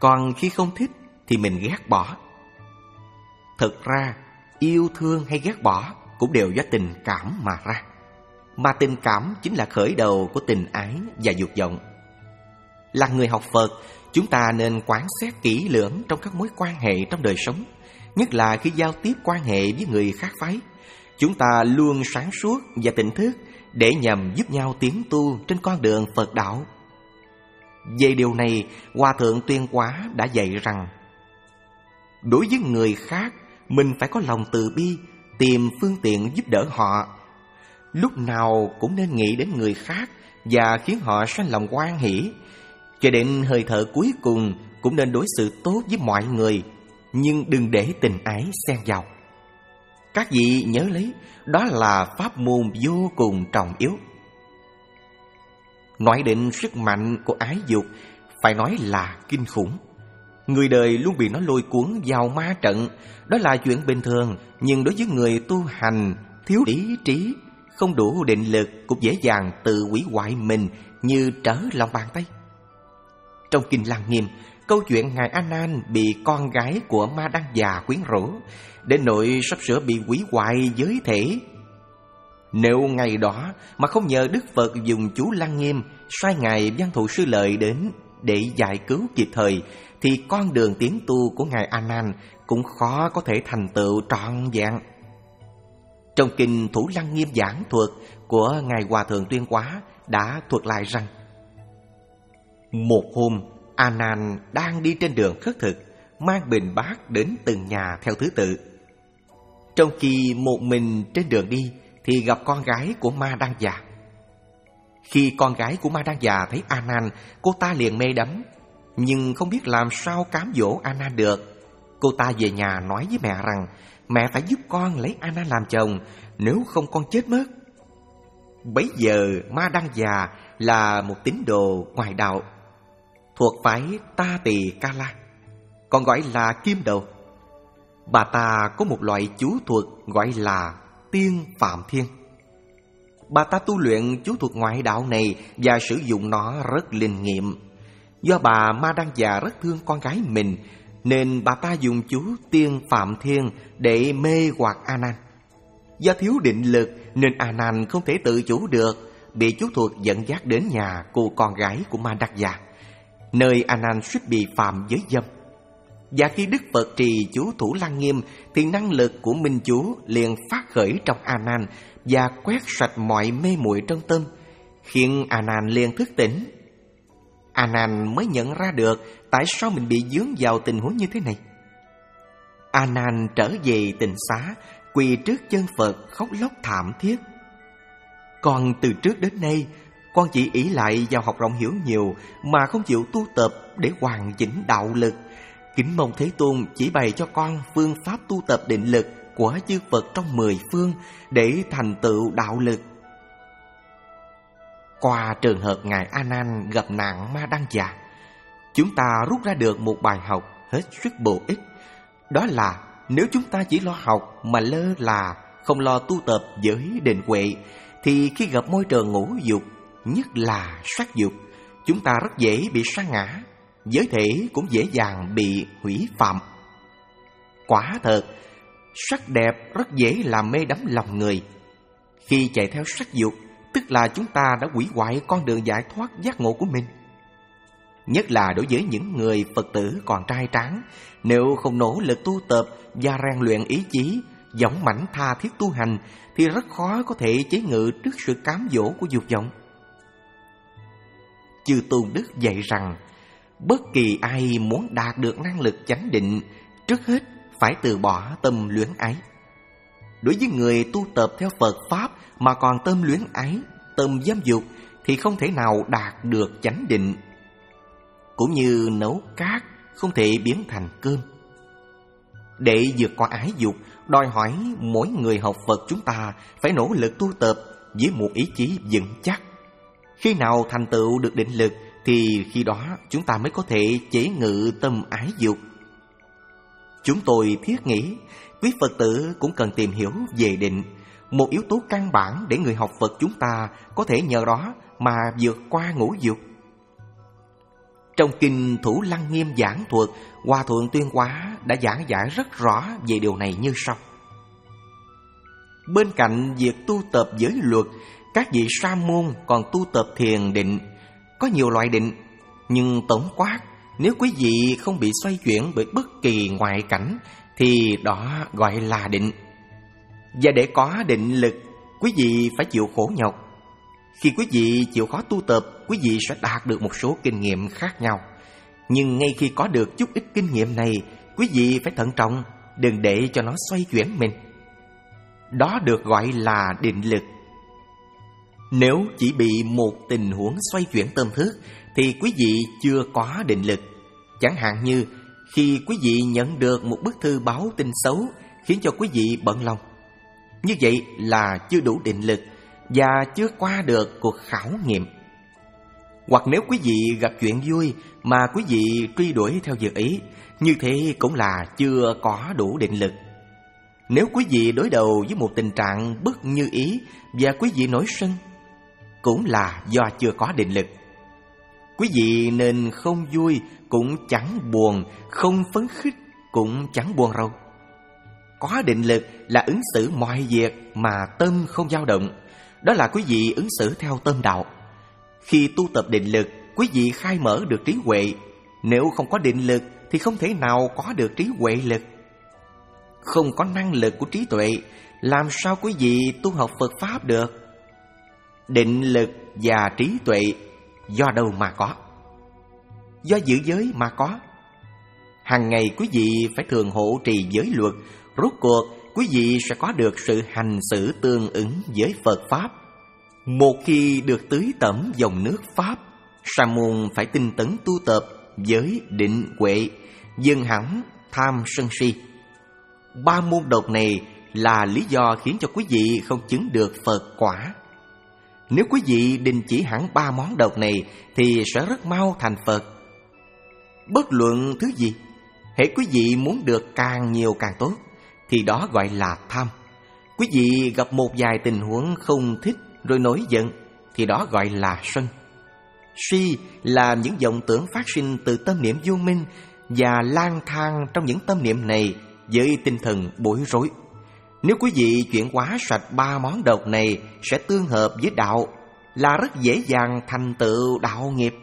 B: Còn khi không thích thì mình ghét bỏ. Thực ra, yêu thương hay ghét bỏ cũng đều do tình cảm mà ra. Mà tình cảm chính là khởi đầu của tình ái và dục vọng. Là người học Phật, chúng ta nên quán xét kỹ lưỡng trong các mối quan hệ trong đời sống, nhất là khi giao tiếp quan hệ với người khác phái. Chúng ta luôn sáng suốt và tỉnh thức để nhằm giúp nhau tiến tu trên con đường Phật đạo. Về điều này, Hòa Thượng Tuyên Hóa đã dạy rằng đối với người khác, mình phải có lòng từ bi, tìm phương tiện giúp đỡ họ. Lúc nào cũng nên nghĩ đến người khác và khiến họ sanh lòng hoan hỷ. Cho đến hơi thở cuối cùng cũng nên đối xử tốt với mọi người, nhưng đừng để tình ái xen vào. Các vị nhớ lấy, đó là pháp môn vô cùng trọng yếu. Nói đến sức mạnh của ái dục, phải nói là kinh khủng. Người đời luôn bị nó lôi cuốn vào ma trận. Đó là chuyện bình thường, nhưng đối với người tu hành thiếu ý trí, không đủ định lực, cũng dễ dàng tự hủy hoại mình như trở lòng bàn tay. Trong Kinh Lăng Nghiêm, câu chuyện Ngài A Nan bị con gái của Ma Đăng Già quyến rũ đến nỗi sắp sửa bị hủy hoại giới thể. Nếu ngày đó mà không nhờ Đức Phật dùng chú Lăng Nghiêm sai Ngài Văn Thù Sư Lợi đến để giải cứu kịp thời, thì con đường tiến tu của Ngài A Nan cũng khó có thể thành tựu trọn vẹn. Trong Kinh Thủ Lăng Nghiêm giảng thuật của Ngài Hòa Thượng Tuyên Hóa đã thuật lại rằng một hôm, A Nan đang đi trên đường khất thực, mang bình bát đến từng nhà theo thứ tự. Trong khi một mình trên đường đi thì gặp con gái của Ma Đăng Già. Khi con gái của Ma Đăng Già thấy A Nan, cô ta liền mê đắm, nhưng không biết làm sao cám dỗ A Nan được. Cô ta về nhà nói với mẹ rằng mẹ phải giúp con lấy A Nan làm chồng, nếu không con chết mất. Bấy giờ Ma Đăng Già là một tín đồ ngoại đạo, thuộc phái Ta Tỳ Ca La, còn gọi là Kim Đầu. Bà ta có một loại chú thuật gọi là Tiên Phạm Thiên. Bà ta tu luyện chú thuật ngoại đạo này và sử dụng nó rất linh nghiệm. Do bà Ma Đăng Già rất thương con gái mình, nên bà ta dùng chú Tiên Phạm Thiên để mê hoặc A Nan. Do thiếu định lực nên A Nan không thể tự chủ được, bị chú thuật dẫn dắt đến nhà cô con gái của Ma Đăng Già, nơi A Nan suýt bị phạm giới dâm. Và khi Đức Phật trì chú Thủ Lăng Nghiêm thì năng lực của minh chú liền phát khởi trong A Nan và quét sạch mọi mê muội trong tâm, khiến A Nan liền thức tỉnh. A Nan mới nhận ra được tại sao mình bị dướng vào tình huống như thế này. A Nan trở về tịnh xá, quỳ trước chân Phật khóc lóc thảm thiết. Còn từ trước đến nay, con chỉ ỷ lại vào học rộng hiểu nhiều mà không chịu tu tập để hoàn chỉnh đạo lực. Kính mong Thế Tôn chỉ bày cho con phương pháp tu tập định lực của chư Phật trong mười phương để thành tựu đạo lực. Qua trường hợp Ngài A Nan gặp nạn Ma Đăng Già, chúng ta rút ra được một bài học hết sức bổ ích. Đó là nếu chúng ta chỉ lo học mà lơ là, không lo tu tập giới định huệ, thì khi gặp môi trường ngũ dục, nhất là sắc dục, chúng ta rất dễ bị sa ngã, giới thể cũng dễ dàng bị hủy phạm. Quả thật, sắc đẹp rất dễ làm mê đắm lòng người. Khi chạy theo sắc dục, tức là chúng ta đã hủy hoại con đường giải thoát giác ngộ của mình. Nhất là đối với những người Phật tử còn trai tráng, nếu không nỗ lực tu tập và rèn luyện ý chí, dũng mãnh tha thiết tu hành, thì rất khó có thể chế ngự trước sự cám dỗ của dục vọng. Chư Tôn Đức dạy rằng, bất kỳ ai muốn đạt được năng lực chánh định, trước hết phải từ bỏ tâm luyến ái. Đối với người tu tập theo Phật Pháp mà còn tâm luyến ái, tâm dâm dục, thì không thể nào đạt được chánh định. Cũng như nấu cát không thể biến thành cơm. Để vượt qua ái dục, đòi hỏi mỗi người học Phật chúng ta phải nỗ lực tu tập với một ý chí vững chắc. Khi nào thành tựu được định lực thì khi đó chúng ta mới có thể chế ngự tâm ái dục. Chúng tôi thiết nghĩ quý Phật tử cũng cần tìm hiểu về định, một yếu tố căn bản để người học Phật chúng ta có thể nhờ đó mà vượt qua ngũ dục. Trong kinh Thủ Lăng Nghiêm giảng thuật, Hòa Thượng Tuyên Hóa đã giảng giải rất rõ về điều này như sau. Bên cạnh việc tu tập giới luật, các vị sa môn còn tu tập thiền định. Có nhiều loại định, nhưng tổng quát, nếu quý vị không bị xoay chuyển bởi bất kỳ ngoại cảnh thì đó gọi là định. Và để có định lực, quý vị phải chịu khổ nhọc. Khi quý vị chịu khó tu tập, quý vị sẽ đạt được một số kinh nghiệm khác nhau. Nhưng ngay khi có được chút ít kinh nghiệm này, quý vị phải thận trọng, đừng để cho nó xoay chuyển mình. Đó được gọi là định lực. Nếu chỉ bị một tình huống xoay chuyển tâm thức thì quý vị chưa có định lực. Chẳng hạn như khi quý vị nhận được một bức thư báo tin xấu khiến cho quý vị bận lòng. Như vậy là chưa đủ định lực và chưa qua được cuộc khảo nghiệm. Hoặc nếu quý vị gặp chuyện vui mà quý vị truy đuổi theo việc ý, như thế cũng là chưa có đủ định lực. Nếu quý vị đối đầu với một tình trạng bất như ý và quý vị nổi sân, cũng là do chưa có định lực. Quý vị nên không vui cũng chẳng buồn, không phấn khích cũng chẳng buồn rầu. Có định lực là ứng xử mọi việc mà tâm không dao động. Đó là quý vị ứng xử theo tâm đạo. Khi tu tập định lực, quý vị khai mở được trí huệ. Nếu không có định lực thì không thể nào có được trí huệ lực. Không có năng lực của trí tuệ, làm sao quý vị tu học Phật Pháp được? Định lực và trí tuệ do đâu mà có? Do giữ giới mà có. Hàng ngày quý vị phải thường hộ trì giới luật, rốt cuộc quý vị sẽ có được sự hành xử tương ứng với Phật Pháp. Một khi được tưới tẩm dòng nước Pháp, sa môn phải tinh tấn tu tập giới định huệ, dừng hẳn tham sân si. Ba môn độc này là lý do khiến cho quý vị không chứng được Phật quả. Nếu quý vị đình chỉ hẳn ba món độc này thì sẽ rất mau thành Phật. Bất luận thứ gì, hễ quý vị muốn được càng nhiều càng tốt thì đó gọi là tham. Quý vị gặp một vài tình huống không thích rồi nổi giận thì đó gọi là sân. Si là những vọng tưởng phát sinh từ tâm niệm vô minh và lang thang trong những tâm niệm này với tinh thần bối rối. Nếu quý vị chuyển hóa sạch ba món độc này sẽ tương hợp với đạo, là rất dễ dàng thành tựu đạo nghiệp.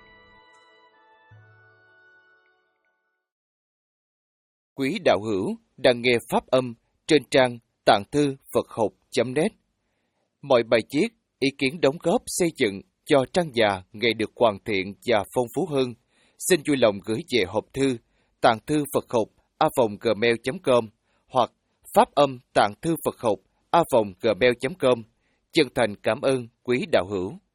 C: Quý đạo hữu đang nghe pháp âm trên trang tạng thư Phật học chấm net. Mọi bài viết, ý kiến đóng góp xây dựng cho trang già ngày được hoàn thiện và phong phú hơn, xin vui lòng gửi về hộp thư tạng thư Phật học a còng gmail chấm com hoặc pháp âm tạng thư Phật học a còng gmail chấm com. Chân thành cảm ơn quý đạo hữu.